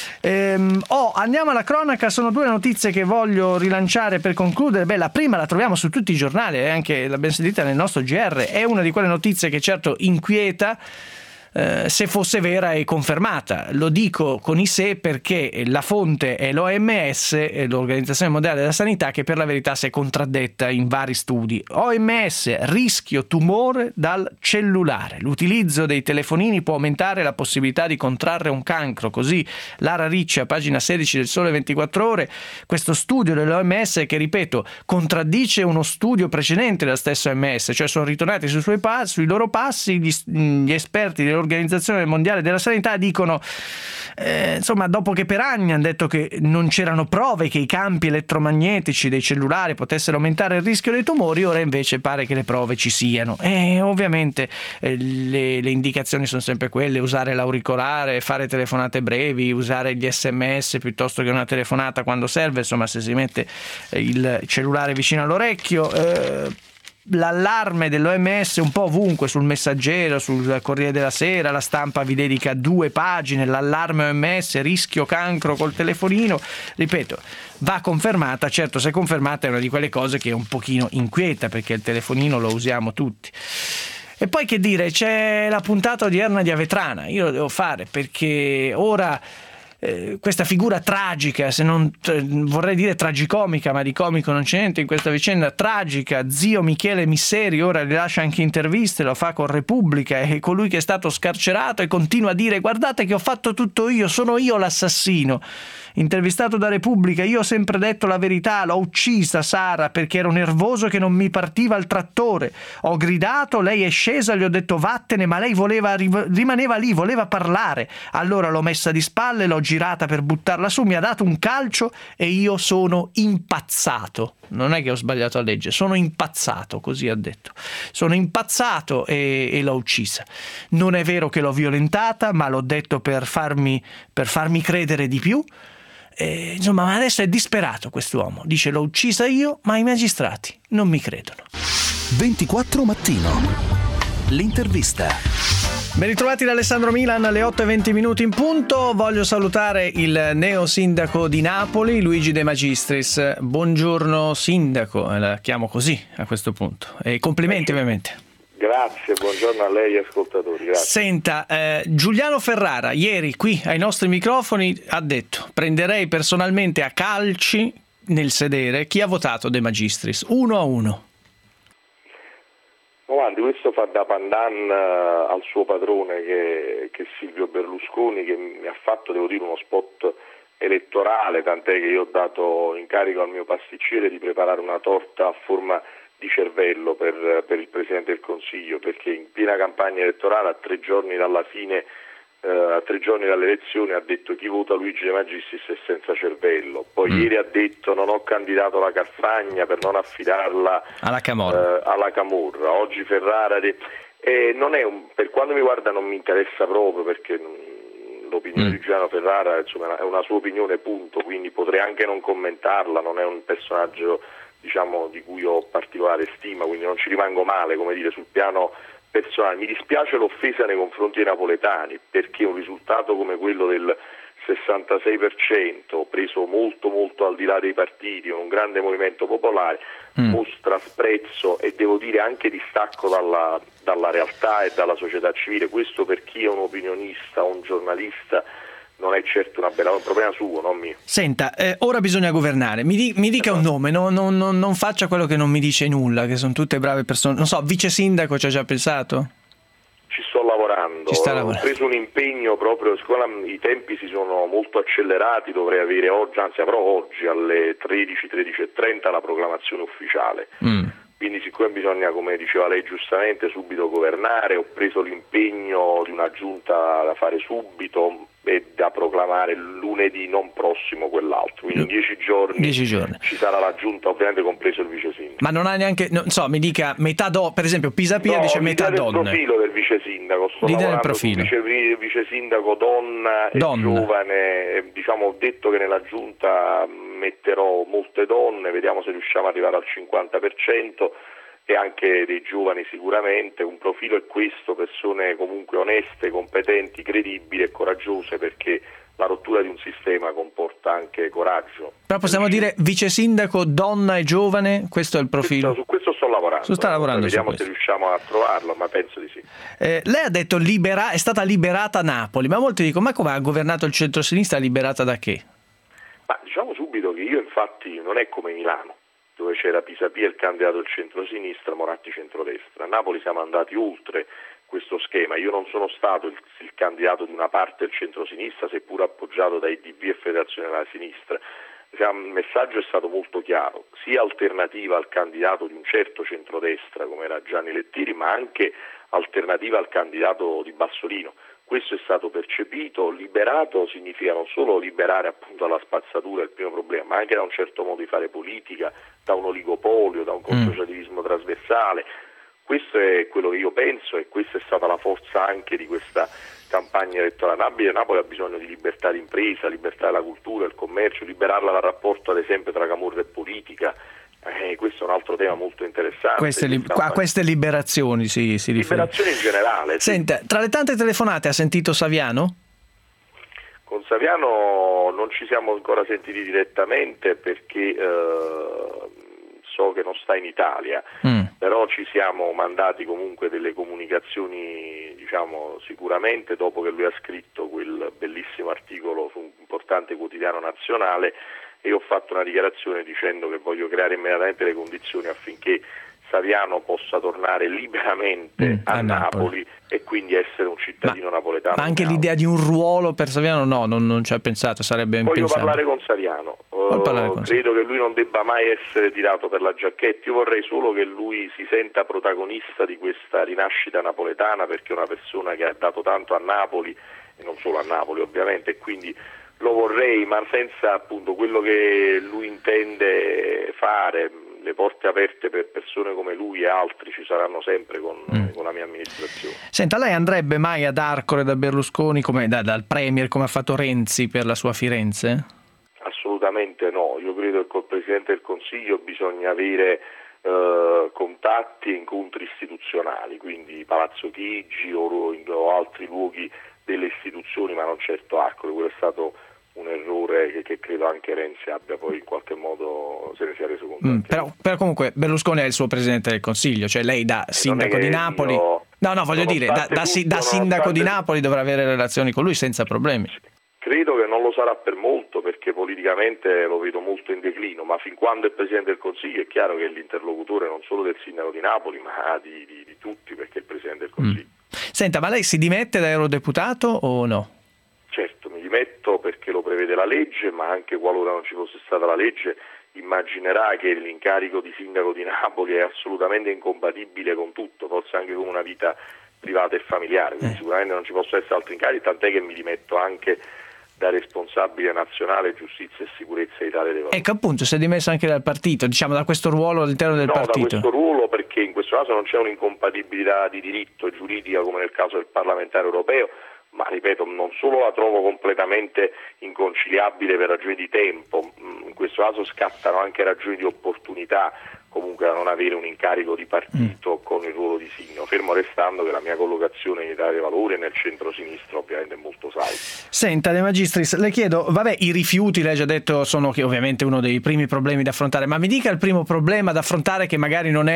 Andiamo alla cronaca. Sono due notizie che voglio rilanciare per concludere. La prima la troviamo su tutti i giornali e anche l'abbiamo sentita nel nostro GR. È una di quelle notizie che certo inquieta, se fosse vera e confermata. Lo dico con i se perché la fonte è l'OMS, l'Organizzazione Mondiale della Sanità, che per la verità si è contraddetta in vari studi. OMS: rischio tumore dal cellulare. L'utilizzo dei telefonini può aumentare la possibilità di contrarre un cancro. Così Lara Ricci a pagina 16 del Sole 24 Ore. Questo studio dell'OMS che, ripeto, contraddice uno studio precedente della stessa OMS, cioè sono ritornati sui loro passi. Gli esperti dell'Organizzazione Mondiale della Sanità dicono, dopo che per anni hanno detto che non c'erano prove che i campi elettromagnetici dei cellulari potessero aumentare il rischio dei tumori, ora invece pare che le prove ci siano. E ovviamente le indicazioni sono sempre quelle: usare l'auricolare, fare telefonate brevi, usare gli SMS piuttosto che una telefonata quando serve, insomma, se si mette il cellulare vicino all'orecchio. L'allarme dell'OMS un po' ovunque, sul Messaggero, sul Corriere della Sera, la Stampa vi dedica 2 pagine, l'allarme OMS, rischio cancro col telefonino. Ripeto, va confermata. Certo, se confermata è una di quelle cose che un pochino inquieta, perché il telefonino lo usiamo tutti. E poi che dire, c'è la puntata odierna di Avetrana. Io lo devo fare perché ora questa figura tragica, se non vorrei dire tragicomica, ma di comico non c'è niente in questa vicenda, tragica, zio Michele Misseri, ora rilascia anche interviste, lo fa con Repubblica, è colui che è stato scarcerato e continua a dire: guardate che ho fatto tutto io, sono io l'assassino. Intervistato da Repubblica: io ho sempre detto la verità, l'ho uccisa Sara perché ero nervoso che non mi partiva il trattore, ho gridato, lei è scesa, gli ho detto vattene, ma lei rimaneva lì, voleva parlare, allora l'ho messa di spalle, l'ho girata per buttarla su, mi ha dato un calcio e io sono impazzato. Non è che ho sbagliato a leggere, sono impazzato, così ha detto. Sono impazzato e l'ho uccisa. Non è vero che l'ho violentata, ma l'ho detto per farmi credere di più. Insomma, ma adesso è disperato quest'uomo. Dice: l'ho uccisa io, ma i magistrati non mi credono. 24 Mattino. L'intervista. Ben ritrovati da Alessandro Milan, alle 8:20 in punto. Voglio salutare il neo sindaco di Napoli, Luigi De Magistris. Buongiorno sindaco, la chiamo così a questo punto. E complimenti ovviamente. Grazie, buongiorno a lei e ascoltatori. Grazie. Senta, Giuliano Ferrara ieri qui ai nostri microfoni ha detto: prenderei personalmente a calci nel sedere chi ha votato De Magistris, 1-1. Guardi, questo fa da pandan al suo padrone che è Silvio Berlusconi, che mi ha fatto, devo dire, uno spot elettorale, tant'è che io ho dato incarico al mio pasticcere di preparare una torta a forma di cervello per il Presidente del Consiglio, perché in piena campagna elettorale, a 3 giorni dalla fine a 3 giorni dalle elezioni ha detto chi vota Luigi De Magistris è senza cervello, poi ieri ha detto non ho candidato la Carfagna per non affidarla alla Camorra, oggi Ferrara non è per quanto mi riguarda non mi interessa proprio, perché l'opinione di Giuliano Ferrara insomma è una sua opinione, punto, quindi potrei anche non commentarla, non è un personaggio diciamo di cui ho particolare stima, quindi non ci rimango male, come dire, sul piano personale. Mi dispiace l'offesa nei confronti dei napoletani, perché un risultato come quello del 66%, preso molto molto al di là dei partiti, un grande movimento popolare, mostra sprezzo e devo dire anche distacco dalla realtà e dalla società civile. Questo per chi è un opinionista, un giornalista, non è certo un problema suo, non mio. Senta, ora bisogna governare. Mi dica un nome, non faccia quello che non mi dice nulla, che sono tutte brave persone. Non so, vice sindaco ci ha già pensato? Ci sto lavorando. Ho preso un impegno proprio, siccome i tempi si sono molto accelerati, dovrei avere oggi, anzi avrò oggi alle 13:30 la proclamazione ufficiale. Quindi siccome bisogna, come diceva lei giustamente, subito governare, ho preso l'impegno di una giunta da fare subito e da proclamare lunedì non prossimo quell'altro, quindi in 10 giorni ci sarà la giunta, ovviamente compreso il vice sindaco. Ma non ha neanche, non so, mi dica metà per esempio Pisapia dice metà donne. Il profilo del vice sindaco, sto lavorando sul vice sindaco donna e giovane, diciamo ho detto che nella giunta metterò molte donne, vediamo se riusciamo ad arrivare al 50%. E anche dei giovani sicuramente. Un profilo è questo, persone comunque oneste, competenti, credibili e coraggiose, perché la rottura di un sistema comporta anche coraggio. Però possiamo dire vice sindaco donna e giovane, questo è il profilo? Su questo sto lavorando. Vediamo se riusciamo a trovarlo, ma penso di sì. Lei ha detto è stata liberata Napoli, ma molti dicono ma come ha governato il centro-sinistra, liberata da che? Ma diciamo subito che io infatti non è come Milano, dove c'era Pisapia il candidato del centro-sinistra, Moratti centrodestra. A Napoli siamo andati oltre questo schema. Io non sono stato il candidato di una parte del centro-sinistra, seppur appoggiato dai DV e Federazione della Sinistra. Il messaggio è stato molto chiaro, sia alternativa al candidato di un certo centrodestra come era Gianni Lettieri, ma anche alternativa al candidato di Bassolino. Questo è stato percepito. Liberato significa non solo liberare appunto dalla spazzatura, il primo problema, ma anche da un certo modo di fare politica, da un oligopolio, da un consociativismo trasversale. Questo è quello che io penso e questa è stata la forza anche di questa campagna elettorale. Napoli ha bisogno di libertà di impresa, libertà della cultura, del commercio, liberarla dal rapporto ad esempio tra camorra e politica. Questo è un altro tema molto interessante. Queste liberazioni si riferisce. Liberazioni in generale. Sì. Senta, tra le tante telefonate ha sentito Saviano? Con Saviano non ci siamo ancora sentiti direttamente perché so che non sta in Italia, però ci siamo mandati comunque delle comunicazioni, diciamo sicuramente dopo che lui ha scritto quel bellissimo articolo su un importante quotidiano nazionale. E ho fatto una dichiarazione dicendo che voglio creare immediatamente le condizioni affinché Saviano possa tornare liberamente a Napoli e quindi essere un cittadino napoletano. Ma anche l'idea di un ruolo per Saviano non ci ha pensato, sarebbe impensabile. Voglio parlare con Saviano, credo che lui non debba mai essere tirato per la giacchetta. Io vorrei solo che lui si senta protagonista di questa rinascita napoletana, perché è una persona che ha dato tanto a Napoli e non solo a Napoli ovviamente, e quindi lo vorrei, ma senza appunto quello che lui intende fare. Le porte aperte per persone come lui e altri ci saranno sempre con la mia amministrazione. Senta, lei andrebbe mai ad Arcore da Berlusconi, dal Premier, come ha fatto Renzi per la sua Firenze? Assolutamente no, io credo che col Presidente del Consiglio bisogna avere contatti e incontri istituzionali, quindi Palazzo Chigi o altri luoghi delle istituzioni, ma non certo Arcore. Quello è stato un errore che credo anche Renzi abbia poi in qualche modo se ne sia reso conto. Però comunque Berlusconi è il suo Presidente del Consiglio, cioè lei da sindaco di Napoli voglio dire, da sindaco di Napoli dovrà avere relazioni con lui senza problemi. Credo che non lo sarà per molto, perché politicamente lo vedo molto in declino, ma fin quando è Presidente del Consiglio è chiaro che è l'interlocutore non solo del sindaco di Napoli ma di tutti, perché è il Presidente del Consiglio. Senta, ma lei si dimette da eurodeputato o no? Certo, mi dimetto perché lo prevede la legge, ma anche qualora non ci fosse stata la legge immaginerà che l'incarico di sindaco di Napoli è assolutamente incompatibile con tutto, forse anche con una vita privata e familiare, quindi sicuramente non ci possono essere altri incarichi, tant'è che mi dimetto anche da responsabile nazionale giustizia e sicurezza d'Italia dei Valori. Ecco, appunto, si è dimesso anche dal partito, diciamo, da questo ruolo all'interno del partito. No, da questo ruolo, perché in questo caso non c'è un'incompatibilità di diritto giuridica come nel caso del parlamentare europeo, ma ripeto, non solo la trovo completamente inconciliabile per ragioni di tempo, in questo caso scattano anche ragioni di opportunità, comunque da non avere un incarico di partito con il ruolo di sindaco, fermo restando che la mia collocazione in Italia dei Valori e nel centro-sinistra ovviamente è molto salda. Senta, De Magistris, le chiedo, i rifiuti, lei ha già detto, sono ovviamente uno dei primi problemi da affrontare, ma mi dica il primo problema da affrontare che magari non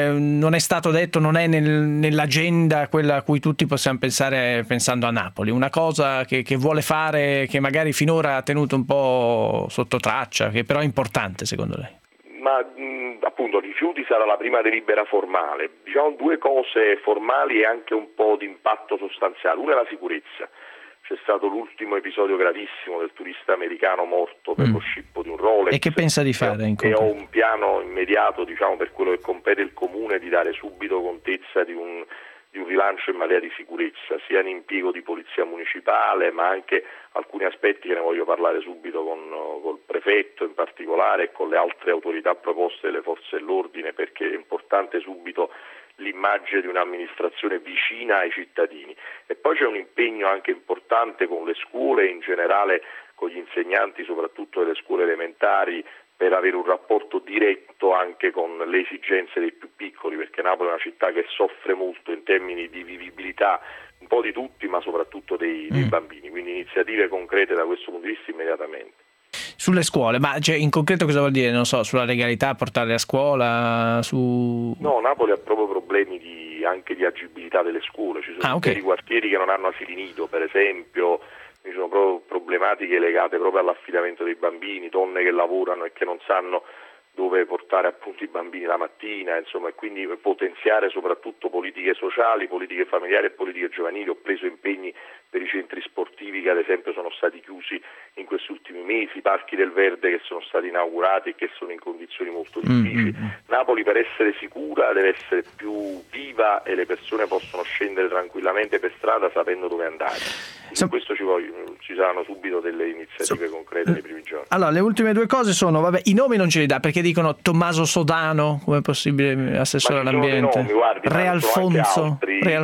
è stato detto, non è nell'agenda quella a cui tutti possiamo pensare pensando a Napoli, una cosa che vuole fare, che magari finora ha tenuto un po' sotto traccia, che però è importante secondo lei. Ma appunto rifiuti sarà la prima delibera formale, diciamo due cose formali e anche un po' di impatto sostanziale. Una è la sicurezza, c'è stato l'ultimo episodio gravissimo del turista americano morto per lo scippo di un Rolex. E che pensa di fare in concreto? E ho un piano immediato, diciamo, per quello che compete il Comune, di dare subito contezza di un rilancio in materia di sicurezza, sia in impiego di polizia municipale, ma anche alcuni aspetti che ne voglio parlare subito col prefetto in particolare e con le altre autorità proposte delle forze dell'ordine, perché è importante subito l'immagine di un'amministrazione vicina ai cittadini. E poi c'è un impegno anche importante con le scuole, in generale con gli insegnanti, soprattutto delle scuole elementari, per avere un rapporto diretto anche con le esigenze dei più piccoli, perché Napoli è una città che soffre molto in termini di vivibilità, un po' di tutti, ma soprattutto dei bambini, quindi iniziative concrete da questo punto di vista immediatamente. Sulle scuole, ma in concreto cosa vuol dire? Non so, sulla legalità, portarle a scuola, No, Napoli ha proprio problemi anche di agibilità delle scuole, ci sono interi quartieri che non hanno asili nido, per esempio. Ci sono proprio problematiche legate proprio all'affidamento dei bambini, donne che lavorano e che non sanno dove portare appunto i bambini la mattina, insomma, e quindi potenziare soprattutto politiche sociali, politiche familiari e politiche giovanili. Ho preso impegni per i centri sportivi che ad esempio sono stati chiusi in questi ultimi mesi, i parchi del verde che sono stati inaugurati e che sono in condizioni molto difficili. Napoli, per essere sicura, deve essere più viva e le persone possono scendere tranquillamente per strada sapendo dove andare. In questo ci saranno subito delle iniziative concrete nei primi giorni. Allora, le ultime due cose sono, i nomi non ce li dà, perché dicono Tommaso Sodano come possibile assessore all'ambiente, nomi, guardi, Realfonso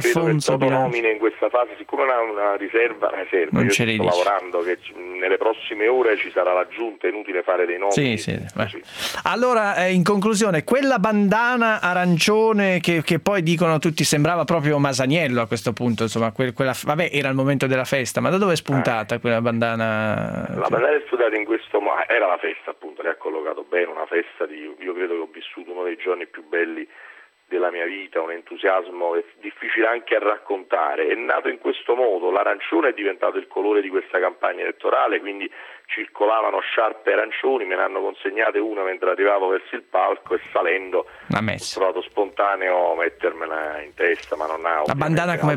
nomine in questa fase, siccome è una riserva, non io ce li sto lavorando, che nelle prossime ore ci sarà l'aggiunta, è inutile fare dei nomi. Sì. Allora, in conclusione, quella bandana arancione che poi dicono tutti sembrava proprio Masaniello a questo punto, insomma, quella, era il momento della festa, ma da dove è spuntata quella bandana? La bandana è spuntata in questo modo, era la festa appunto, le ha collocato bene, una festa io credo che ho vissuto uno dei giorni più belli della mia vita, un entusiasmo difficile anche a raccontare. È nato in questo modo, l'arancione è diventato il colore di questa campagna elettorale, quindi circolavano sciarpe arancioni, me ne hanno consegnate una mentre arrivavo verso il palco e salendo ho trovato spontaneo mettermela in testa, ma non ha la bandana come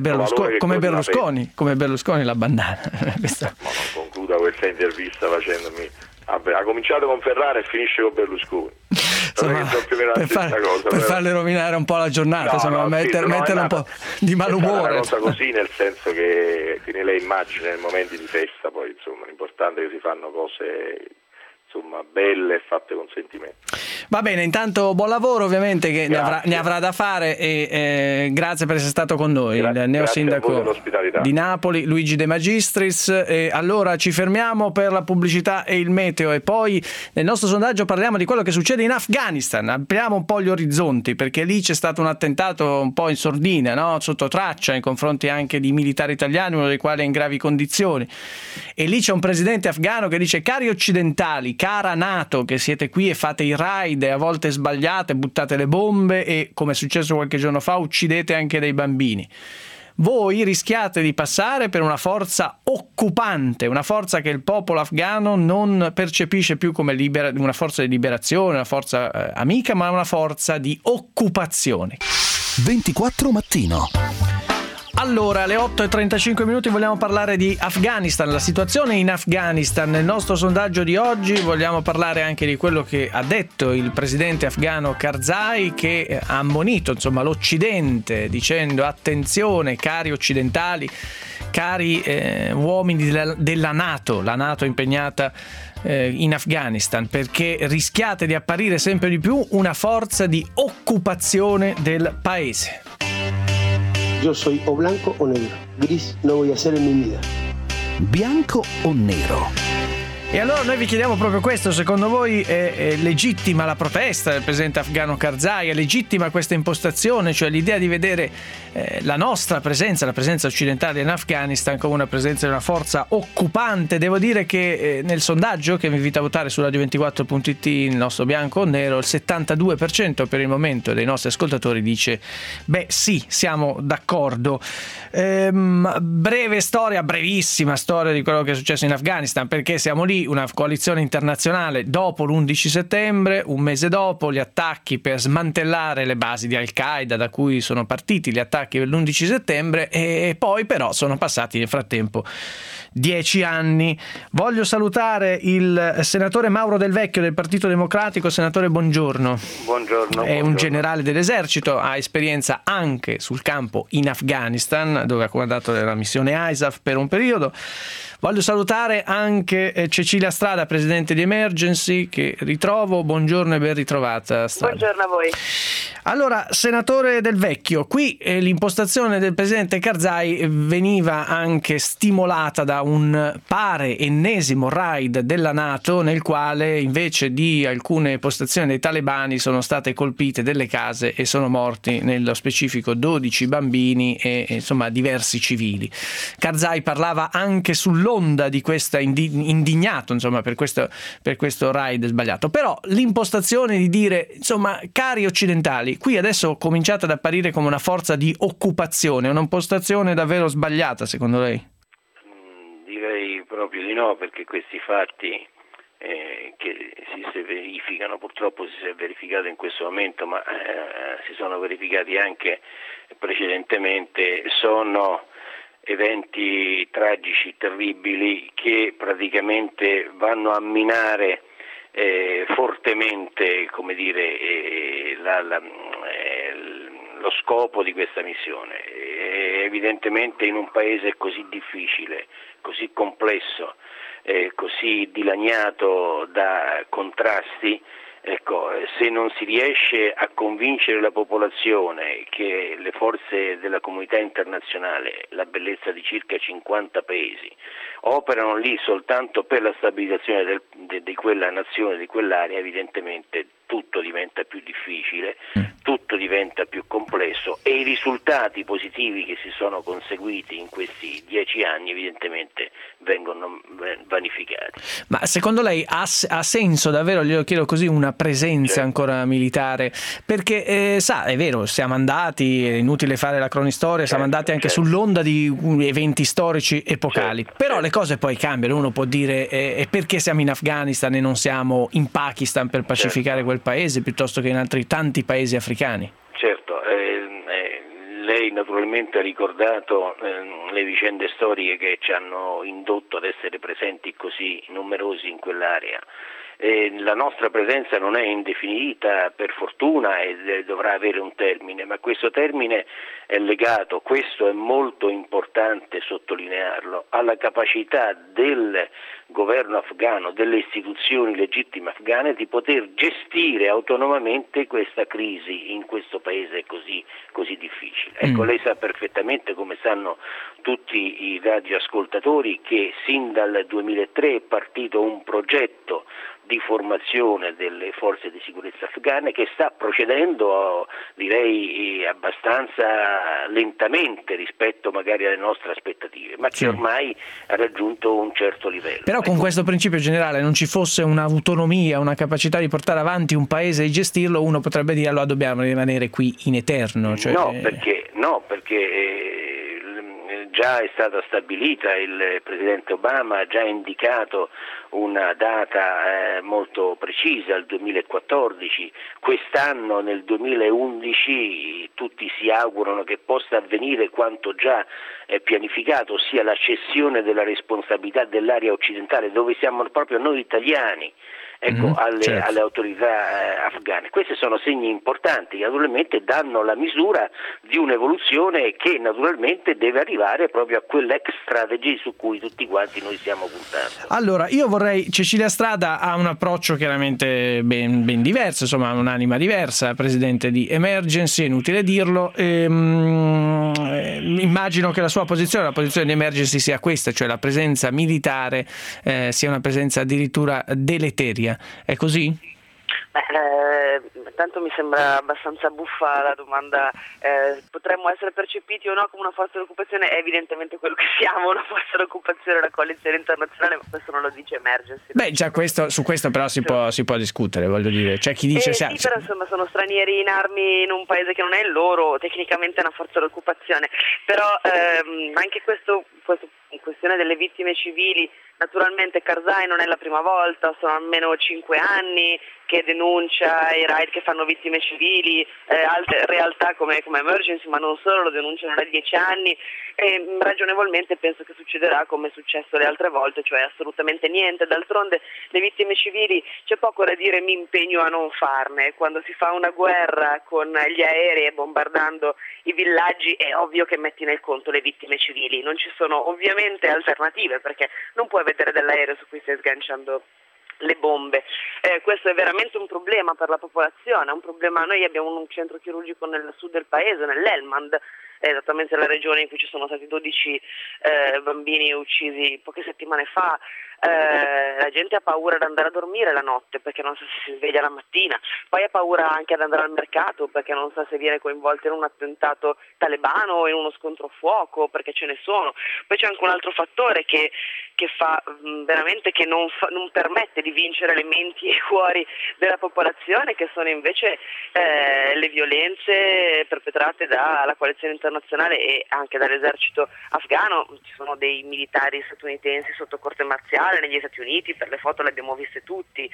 Berlusconi la bandana. Ma non concluda questa intervista facendomi ha cominciato con Ferrara e finisce con Berlusconi. Per farle rovinare un po' la giornata, metterla un po' di malumore. È una cosa così, nel senso che lei immagina nei momenti di festa, poi insomma l'importante è che si fanno cose belle e fatte con sentimento. Va bene, intanto buon lavoro, ovviamente, che ne avrà da fare, e grazie per essere stato con noi, il neosindaco di Napoli, Luigi De Magistris. E allora ci fermiamo per la pubblicità e il meteo, e poi nel nostro sondaggio parliamo di quello che succede in Afghanistan, ampliamo un po' gli orizzonti, perché lì c'è stato un attentato un po' in sordina, no? Sotto traccia, nei confronti anche di militari italiani, uno dei quali è in gravi condizioni, e lì c'è un presidente afghano che dice: cari occidentali, cara NATO, che siete qui e fate i raid e a volte sbagliate, buttate le bombe e, come è successo qualche giorno fa, uccidete anche dei bambini. Voi rischiate di passare per una forza occupante, una forza che il popolo afghano non percepisce più come una forza di liberazione, una forza amica, ma una forza di occupazione. 24 Mattino. Allora, alle 8:35 vogliamo parlare di Afghanistan, la situazione in Afghanistan. Nel nostro sondaggio di oggi vogliamo parlare anche di quello che ha detto il presidente afghano Karzai, che ha ammonito l'Occidente dicendo: attenzione cari occidentali, cari uomini della NATO, la NATO è impegnata in Afghanistan perché rischiate di apparire sempre di più una forza di occupazione del paese. Yo soy o blanco o negro. Gris no voy a ser en mi vida. Bianco o nero? E allora noi vi chiediamo proprio questo: secondo voi è legittima la protesta del presidente afghano Karzai? È legittima questa impostazione, cioè l'idea di vedere la nostra presenza, la presenza occidentale in Afghanistan, come una presenza di una forza occupante? Devo dire che nel sondaggio che vi invita a votare su Radio24.it, il nostro bianco o nero, il 72% per il momento dei nostri ascoltatori dice sì, siamo d'accordo. Brevissima storia di quello che è successo in Afghanistan, perché siamo lì, una coalizione internazionale dopo l'11 settembre, un mese dopo gli attacchi per smantellare le basi di Al-Qaeda da cui sono partiti gli attacchi dell'11 settembre, e poi però sono passati nel frattempo 10 anni. Voglio salutare il senatore Mauro Del Vecchio del Partito Democratico. Senatore, buongiorno. Buongiorno. È un generale dell'esercito, ha esperienza anche sul campo in Afghanistan, dove ha comandato la missione ISAF per un periodo. Voglio salutare anche Cecilia Strada, presidente di Emergency, che ritrovo. Buongiorno e ben ritrovata, Strada. Buongiorno a voi. Allora, senatore Del Vecchio, qui l'impostazione del presidente Karzai veniva anche stimolata da un ennesimo raid della NATO, nel quale invece di alcune postazioni dei talebani sono state colpite delle case e sono morti nello specifico 12 bambini e diversi civili. Karzai parlava anche sull'onda di questa indignato per questo raid sbagliato. Però l'impostazione di dire cari occidentali, qui adesso cominciate ad apparire come una forza di occupazione, un'impostazione davvero sbagliata secondo lei? Direi proprio di no, perché questi fatti che si verificano, purtroppo si è verificato in questo momento, ma si sono verificati anche precedentemente, sono eventi tragici, terribili, che praticamente vanno a minare fortemente, lo scopo di questa missione. Evidentemente in un paese così difficile, così complesso, così dilaniato da contrasti, se non si riesce a convincere la popolazione che le forze della comunità internazionale, la bellezza di circa 50 paesi, operano lì soltanto per la stabilizzazione di quella nazione, di quell'area, evidentemente tutto diventa più difficile, tutto diventa più complesso, e i risultati positivi che si sono conseguiti in questi 10 anni evidentemente vengono vanificati. Ma secondo lei ha senso davvero, glielo chiedo così, una presenza ancora militare? Perché è vero, siamo andati, è inutile fare la cronistoria, siamo andati anche sull'onda di eventi storici epocali, però le cose poi cambiano. Uno può dire perché siamo in Afghanistan e non siamo in Pakistan per pacificare quel paese piuttosto che in altri tanti paesi africani? Certo, lei naturalmente ha ricordato le vicende storiche che ci hanno indotto ad essere presenti così numerosi in quell'area. La nostra presenza non è indefinita, per fortuna, e dovrà avere un termine, ma questo termine è legato, questo è molto importante sottolinearlo, alla capacità del governo afghano, delle istituzioni legittime afghane di poter gestire autonomamente questa crisi in questo paese così difficile. Lei sa perfettamente, come sanno tutti i radioascoltatori, che sin dal 2003 è partito un progetto di formazione delle forze di sicurezza afghane che sta procedendo, direi, abbastanza lentamente rispetto magari alle nostre aspettative, ma che ormai ha raggiunto un certo livello. Però con questo principio generale non ci fosse un'autonomia, una capacità di portare avanti un paese e gestirlo, uno potrebbe dire allora dobbiamo rimanere qui in eterno. No, perché già già è stata stabilita, il Presidente Obama ha già indicato una data molto precisa, il 2014, quest'anno nel 2011 tutti si augurano che possa avvenire quanto già è pianificato, ossia la cessione della responsabilità dell'area occidentale, dove siamo proprio noi italiani, alle autorità afghane. Questi sono segni importanti che naturalmente danno la misura di un'evoluzione che naturalmente deve arrivare proprio a quell'ex strategy su cui tutti quanti noi stiamo puntando. Allora, io vorrei, Cecilia Strada ha un approccio chiaramente ben diverso, insomma ha un'anima diversa, presidente di Emergency, è inutile dirlo. Immagino che la sua posizione, la posizione di Emergency sia questa, cioè la presenza militare sia una presenza addirittura deleteria. È così? Tanto mi sembra abbastanza buffa la domanda. Potremmo essere percepiti o no come una forza d'occupazione? È evidentemente quello che siamo, una forza d'occupazione, una coalizione internazionale, ma questo non lo dice Emergency. Beh, già su questo però si può discutere, voglio dire. C'è chi dice sì, però insomma sono stranieri in armi in un paese che non è il loro, tecnicamente è una forza d'occupazione. Però anche questo in questione delle vittime civili, naturalmente Karzai non è la prima volta, sono almeno 5 anni che denuncia i raid che fanno vittime civili, altre realtà come Emergency, ma non solo, lo denunciano da 10 anni e ragionevolmente penso che succederà come è successo le altre volte, cioè assolutamente niente. D'altronde le vittime civili c'è poco da dire, mi impegno a non farne. Quando si fa una guerra con gli aerei bombardando i villaggi è ovvio che metti nel conto le vittime civili, non ci sono ovviamente alternative perché non puoi vedere dall'aereo su cui stai sganciando le bombe. Questo è veramente un problema per la popolazione, è un problema. Noi abbiamo un centro chirurgico nel sud del paese, nell'Helmand, esattamente la regione in cui ci sono stati 12 bambini uccisi poche settimane fa. La gente ha paura ad andare a dormire la notte perché non sa se si sveglia la mattina, poi ha paura anche ad andare al mercato perché non sa se viene coinvolto in un attentato talebano o in uno scontro a fuoco, perché ce ne sono. Poi c'è anche un altro fattore che fa veramente che non permette di vincere le menti e i cuori della popolazione, che sono invece le violenze perpetrate dalla coalizione internazionale e anche dall'esercito afghano. Ci sono dei militari statunitensi sotto corte marziale negli Stati Uniti, per le foto le abbiamo viste tutti,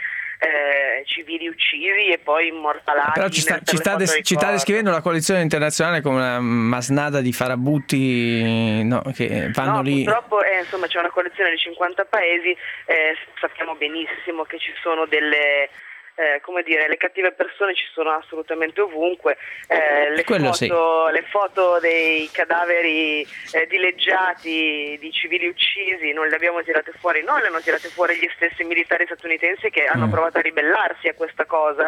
civili uccisi e poi immortalati. Però ci sta descrivendo la coalizione internazionale come una masnada di farabutti, no, che vanno lì. Purtroppo insomma c'è una coalizione di 50 paesi, sappiamo benissimo che ci sono delle le cattive persone ci sono assolutamente ovunque, le foto dei cadaveri dileggiati di civili uccisi non le abbiamo tirate fuori noi, le hanno tirate fuori gli stessi militari statunitensi che hanno provato a ribellarsi a questa cosa.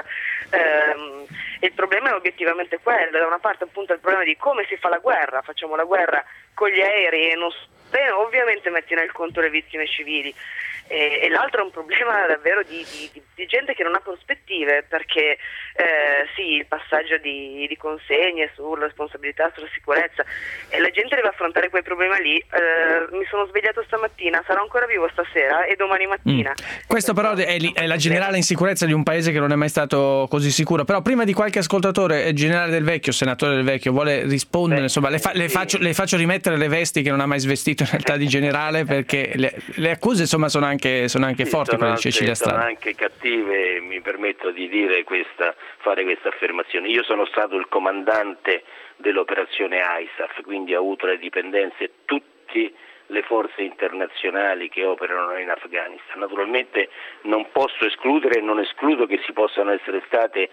Il problema è obiettivamente quello, da una parte appunto il problema di come si fa la guerra, facciamo la guerra con gli aerei e ovviamente metti nel conto le vittime civili. E l'altro è un problema davvero di gente che non ha prospettive, perché sì, il passaggio di consegne sulla responsabilità, sulla sicurezza, e la gente deve affrontare quei problemi lì. Mi sono svegliato stamattina, sarò ancora vivo stasera e domani mattina. Questo però è la generale insicurezza di un paese che non è mai stato così sicuro. Però prima di qualche ascoltatore, generale Del Vecchio, senatore Del Vecchio, vuole rispondere, insomma le faccio rimettere le vesti che non ha mai svestito in realtà di generale, perché le accuse insomma sono anche forti, quelle di Cecilia Strada. Sono anche cattive, mi permetto di fare questa affermazione. Io sono stato il comandante dell'operazione ISAF, quindi ho avuto le dipendenze tutte le forze internazionali che operano in Afghanistan. Naturalmente non posso escludere e non escludo che ci possano essere state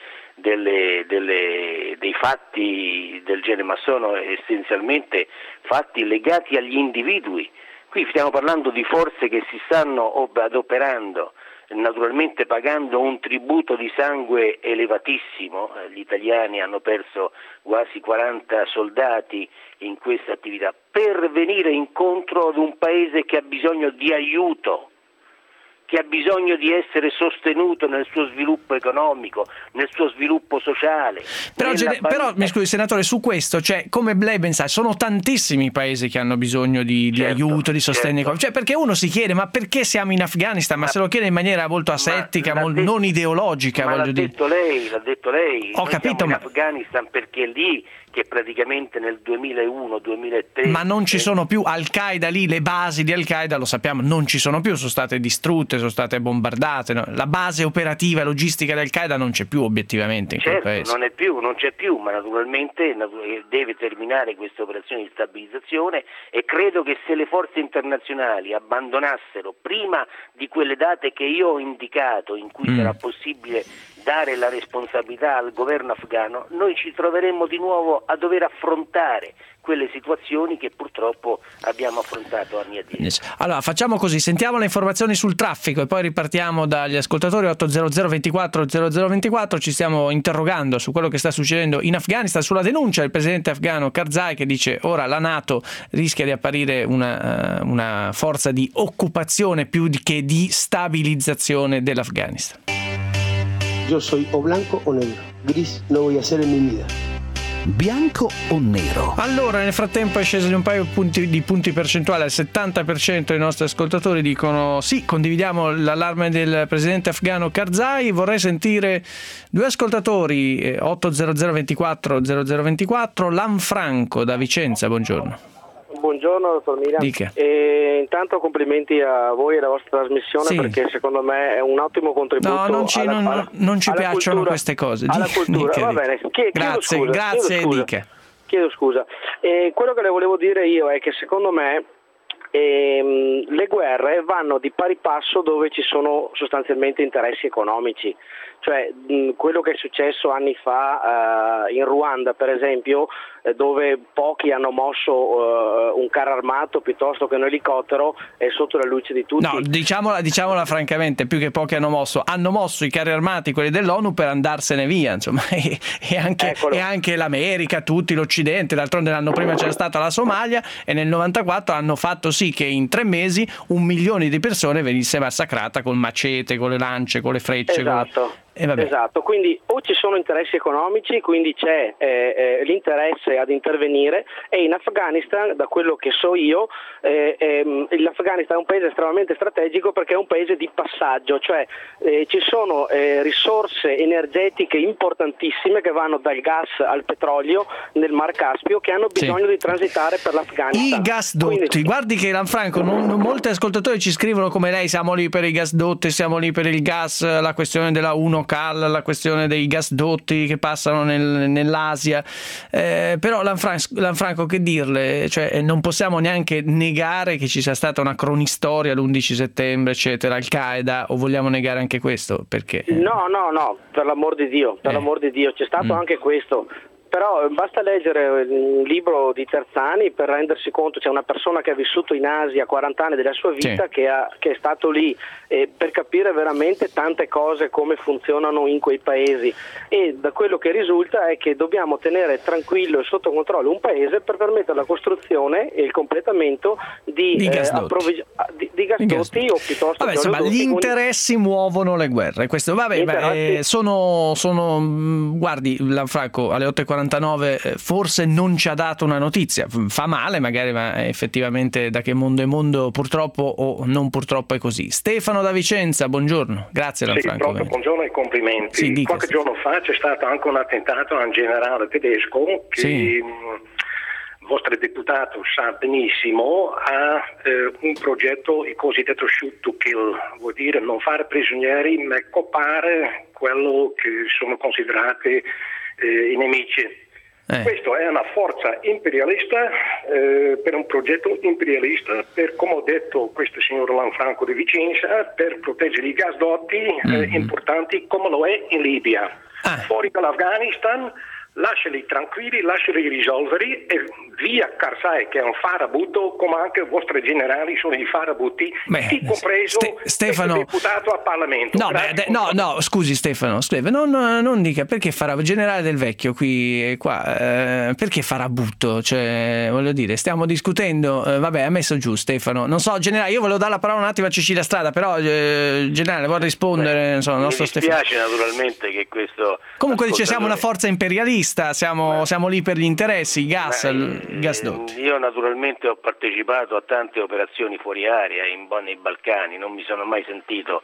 dei fatti del genere, ma sono essenzialmente fatti legati agli individui. Qui stiamo parlando di forze che si stanno adoperando, naturalmente pagando un tributo di sangue elevatissimo. Gli italiani hanno perso quasi 40 soldati in questa attività per venire incontro ad un paese che ha bisogno di aiuto, che ha bisogno di essere sostenuto nel suo sviluppo economico, nel suo sviluppo sociale. Però mi scusi senatore, su questo, cioè, come lei ben sa, sono tantissimi i paesi che hanno bisogno di aiuto, di sostegno. Certo. Cioè, perché uno si chiede, ma perché siamo in Afghanistan? Ma se lo chiede in maniera molto asettica, non ideologica. Ma l'ha detto lei. Ho capito, siamo in Afghanistan perché lì che praticamente nel 2001-2003... Ma non ci sono più Al-Qaeda lì, le basi di Al-Qaeda, lo sappiamo, non ci sono più, sono state distrutte, sono state bombardate, no? La base operativa, logistica di Al-Qaeda non c'è più obiettivamente in quel paese. Non c'è più, ma naturalmente deve terminare questa operazione di stabilizzazione, e credo che se le forze internazionali abbandonassero prima di quelle date che io ho indicato, in cui sarà possibile dare la responsabilità al governo afghano, noi ci troveremmo di nuovo a dover affrontare quelle situazioni che purtroppo abbiamo affrontato anni addietro. Allora facciamo così, sentiamo le informazioni sul traffico e poi ripartiamo dagli ascoltatori. 800 24 0024, ci stiamo interrogando su quello che sta succedendo in Afghanistan, sulla denuncia del presidente afghano Karzai, che dice ora la NATO rischia di apparire una forza di occupazione più che di stabilizzazione dell'Afghanistan. Yo soy o blanco o negro. Gris no voy a ser en mi vida. Bianco o nero? Allora, nel frattempo è sceso di un paio di punti percentuali, al 70% dei nostri ascoltatori dicono sì, condividiamo l'allarme del presidente afghano Karzai. Vorrei sentire due ascoltatori, 800 24 0024, Lanfranco da Vicenza, buongiorno. Buongiorno dottor Milan, intanto complimenti a voi e alla vostra trasmissione, perché secondo me è un ottimo contributo. No, non ci piacciono cultura, queste cose. Alla cultura, va bene. Grazie. Chiedo scusa. Quello che le volevo dire io è che secondo me le guerre vanno di pari passo dove ci sono sostanzialmente interessi economici. Cioè quello che è successo anni fa in Ruanda, per esempio, dove pochi hanno mosso un carro armato piuttosto che un elicottero, è sotto la luce di tutti. No, diciamola francamente, più che pochi hanno mosso i carri armati, quelli dell'ONU, per andarsene via, insomma, e anche l'America, tutti, l'Occidente. D'altronde l'anno prima c'era stata la Somalia e nel 94 hanno fatto sì che in 3 mesi 1 milione di persone venisse massacrata con macete, con le lance, con le frecce. Esatto, quindi o ci sono interessi economici, quindi c'è l'interesse ad intervenire, e in Afghanistan, da quello che so io, l'Afghanistan è un paese estremamente strategico perché è un paese di passaggio, cioè ci sono risorse energetiche importantissime che vanno dal gas al petrolio nel Mar Caspio, che hanno bisogno di transitare per l'Afghanistan. I gasdotti, guardi che Lanfranco, molti ascoltatori ci scrivono come lei: siamo lì per i gasdotti, siamo lì per il gas, la questione della la questione dei gasdotti che passano nell'Asia, però Lanfranco, che dirle, cioè, non possiamo neanche negare che ci sia stata una cronistoria l'11 settembre eccetera, Al-Qaeda, o vogliamo negare anche questo? Perché no, per l'amor di Dio, c'è stato anche questo. Però basta leggere un libro di Terzani per rendersi conto. C'è una persona che ha vissuto in Asia 40 anni della sua vita, che è stato lì, per capire veramente tante cose, come funzionano in quei paesi, e da quello che risulta è che dobbiamo tenere tranquillo e sotto controllo un paese per permettere la costruzione e il completamento di gasdotti o piuttosto che insomma, gli interessi muovono le guerre. Questo sono guardi, Lanfranco, alle 8:49 forse non ci ha dato una notizia, fa male magari, ma effettivamente da che mondo è mondo, purtroppo o non purtroppo è così. Stefano da Vicenza, buongiorno. Grazie Lanfranco. Buongiorno e complimenti. Qualche giorno fa c'è stato anche un attentato a un generale tedesco che il vostro deputato sa benissimo, ha un progetto, il cosiddetto shoot to kill, vuol dire non fare prigionieri ma coppare quello che sono considerati i nemici. Questo è una forza imperialista, per un progetto imperialista, per, come ho detto questo signor Lanfranco di Vicenza, per proteggere i gasdotti importanti come lo è in Libia. Fuori dall'Afghanistan, lasciali tranquilli, lasciali risolvere, e via Karzai, che è un farabutto, come anche i vostri generali sono i farabutti, compreso Stefano, il deputato al Parlamento. No, scusi Stefano, non dica perché generale Del Vecchio qui e qua, perché farabutto, cioè, voglio dire, stiamo discutendo, ha messo giù Stefano, non so, generale, io volevo dare la parola un attimo a Cecilia Strada, però generale vuole rispondere, mi dispiace naturalmente che questo... Comunque dice siamo una forza imperialista, interista, siamo lì per gli interessi, il gasdotto. Io naturalmente ho partecipato a tante operazioni fuori area nei Balcani, non mi sono mai sentito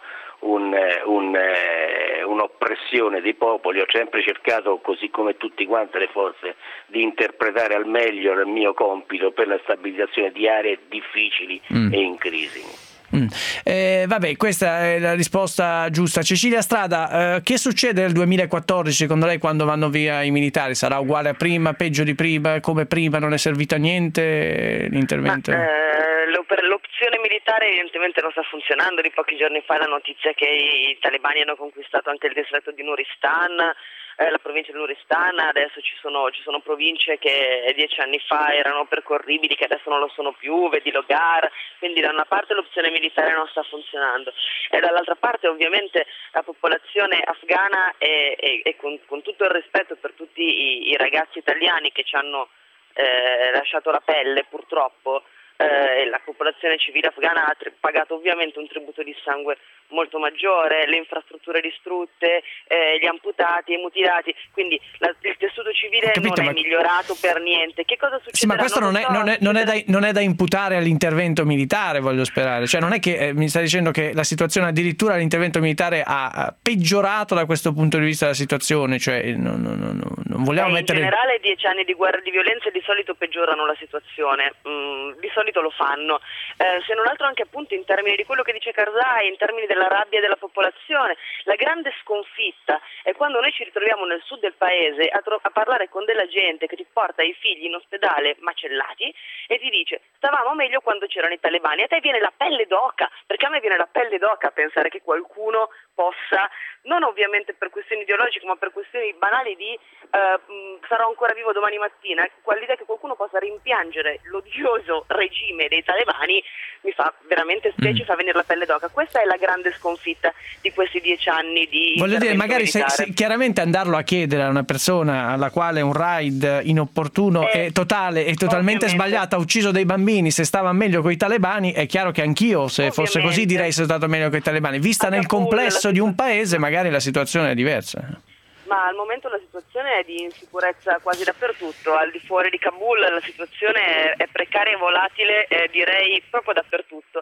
un'oppressione dei popoli, ho sempre cercato, così come tutti quante le forze, di interpretare al meglio il mio compito per la stabilizzazione di aree difficili e in crisi. Vabbè, questa è la risposta giusta. Cecilia Strada, che succede nel 2014 secondo lei quando vanno via i militari? Sarà uguale a prima, peggio di prima, come prima, non è servito a niente l'intervento? L'opzione militare evidentemente non sta funzionando. Di pochi giorni fa la notizia che i talebani hanno conquistato anche il distretto di Nuristan, la provincia di Nuristan. Adesso ci sono province che 10 anni fa erano percorribili, che adesso non lo sono più, vedi Logar. Quindi da una parte l'opzione militare non sta funzionando e dall'altra parte ovviamente la popolazione afghana e con tutto il rispetto per tutti i ragazzi italiani che ci hanno lasciato la pelle purtroppo, la popolazione civile afghana ha pagato ovviamente un tributo di sangue molto maggiore, le infrastrutture distrutte, gli amputati, i mutilati, quindi il tessuto civile non è migliorato per niente. Che cosa succederà? Sì, ma questo non è da imputare all'intervento militare, voglio sperare. Cioè non è che mi sta dicendo che la situazione, addirittura l'intervento militare ha peggiorato da questo punto di vista la situazione, cioè non vogliamo mettere... In generale 10 anni di guerra e di violenza di solito peggiorano la situazione, di solito lo fanno, se non altro anche appunto in termini di quello che dice Karzai, in termini della rabbia della popolazione. La grande sconfitta è quando noi ci ritroviamo nel sud del paese a parlare con della gente che ti porta i figli in ospedale macellati e ti dice stavamo meglio quando c'erano i talebani. A te viene la pelle d'oca, perché a me viene la pelle d'oca a pensare che qualcuno possa, non ovviamente per questioni ideologiche ma per questioni banali di sarò ancora vivo domani mattina, l'idea che qualcuno possa rimpiangere l'odioso regime dei talebani mi fa veramente specie, fa venire la pelle d'oca. Questa è la grande sconfitta di questi 10 anni di... Voglio dire, magari se chiaramente andarlo a chiedere a una persona alla quale un raid inopportuno e totalmente sbagliato ha ucciso dei bambini, se stava meglio con i talebani, è chiaro che anch'io, se fosse così, direi se è stato meglio con i talebani. Vista nel complesso di un paese, magari la situazione è diversa. Ma al momento la situazione è di insicurezza quasi dappertutto, al di fuori di Kabul la situazione è precaria e volatile, direi proprio dappertutto,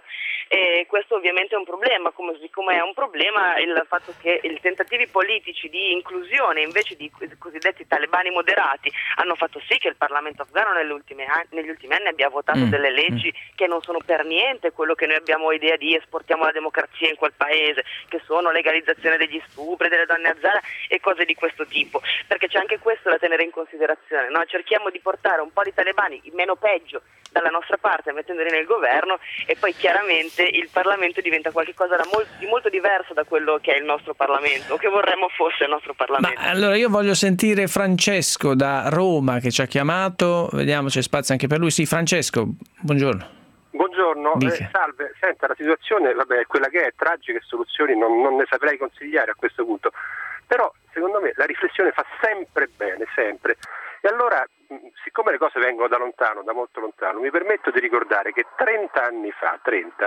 e questo ovviamente è un problema, come è un problema il fatto che i tentativi politici di inclusione invece di cosiddetti talebani moderati hanno fatto sì che il Parlamento afghano negli ultimi anni abbia votato delle leggi che non sono per niente quello che noi abbiamo idea di esportiamo la democrazia in quel paese, che sono legalizzazione degli stupri, delle donne Hazara e cose di questo tipo, perché c'è anche questo da tenere in considerazione, no? Cerchiamo di portare un po' di talebani meno peggio dalla nostra parte mettendoli nel governo e poi chiaramente il Parlamento diventa qualcosa di molto diverso da quello che è il nostro Parlamento o che vorremmo fosse il nostro Parlamento. Ma allora io voglio sentire Francesco da Roma che ci ha chiamato, vediamo c'è spazio anche per lui. Sì, Francesco, buongiorno. Buongiorno, salve. Senta, la situazione è quella che è, tragica e soluzioni non ne saprei consigliare a questo punto, però secondo me la riflessione fa sempre bene, sempre. E allora, siccome le cose vengono da lontano, da molto lontano, mi permetto di ricordare che 30 anni fa,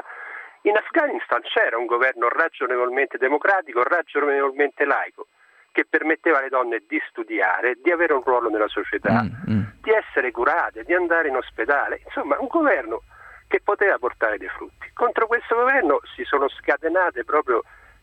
in Afghanistan c'era un governo ragionevolmente democratico, ragionevolmente laico, che permetteva alle donne di studiare, di avere un ruolo nella società, di essere curate, di andare in ospedale, insomma un governo che poteva portare dei frutti. Contro questo governo si sono scatenate proprio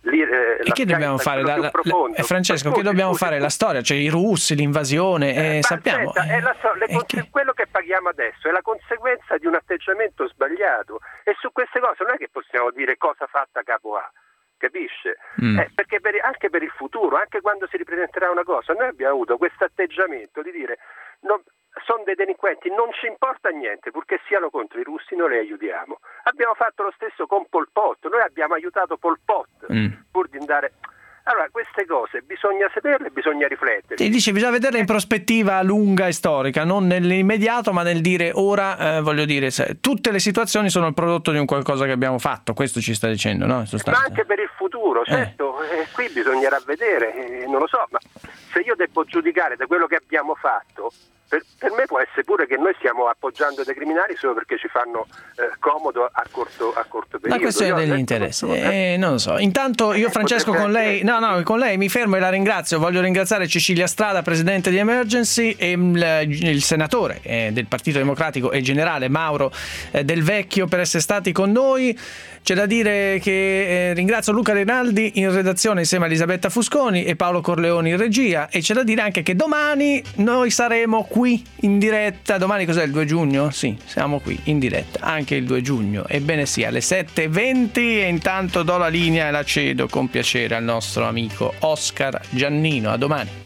e che dobbiamo fare? Francesco, che dobbiamo fare? La storia, cioè i russi, l'invasione, sappiamo. Quello che paghiamo adesso è la conseguenza di un atteggiamento sbagliato e su queste cose non è che possiamo dire cosa fatta capo A, capisce? Perché anche per il futuro, anche quando si ripresenterà una cosa, noi abbiamo avuto questo atteggiamento di dire sono dei delinquenti, non ci importa niente, purché siano contro i russi noi li aiutiamo. Abbiamo fatto lo stesso con Pol Pot, noi abbiamo aiutato Pol Pot pur di andare... Allora, queste cose bisogna saperle, bisogna riflettere. E dice, bisogna vederle in prospettiva lunga e storica, non nell'immediato, ma nel dire ora, voglio dire, tutte le situazioni sono il prodotto di un qualcosa che abbiamo fatto, questo ci sta dicendo, no? Ma anche per il futuro, certo, qui bisognerà vedere, non lo so, ma se io devo giudicare da quello che abbiamo fatto, Per me può essere pure che noi stiamo appoggiando dei criminali solo perché ci fanno comodo a corto periodo. La questione degli interessi, non lo so. Intanto io, Francesco, con lei mi fermo e la ringrazio. Voglio ringraziare Cecilia Strada, presidente di Emergency, e il senatore del Partito Democratico e generale Mauro Del Vecchio per essere stati con noi. C'è da dire che ringrazio Luca Rinaldi in redazione insieme a Elisabetta Fusconi e Paolo Corleoni in regia, e c'è da dire anche che domani noi saremo qui in diretta. Domani cos'è, il 2 giugno? Sì, siamo qui in diretta anche il 2 giugno, ebbene sì, alle 7:20, e intanto do la linea e la cedo con piacere al nostro amico Oscar Giannino. A domani.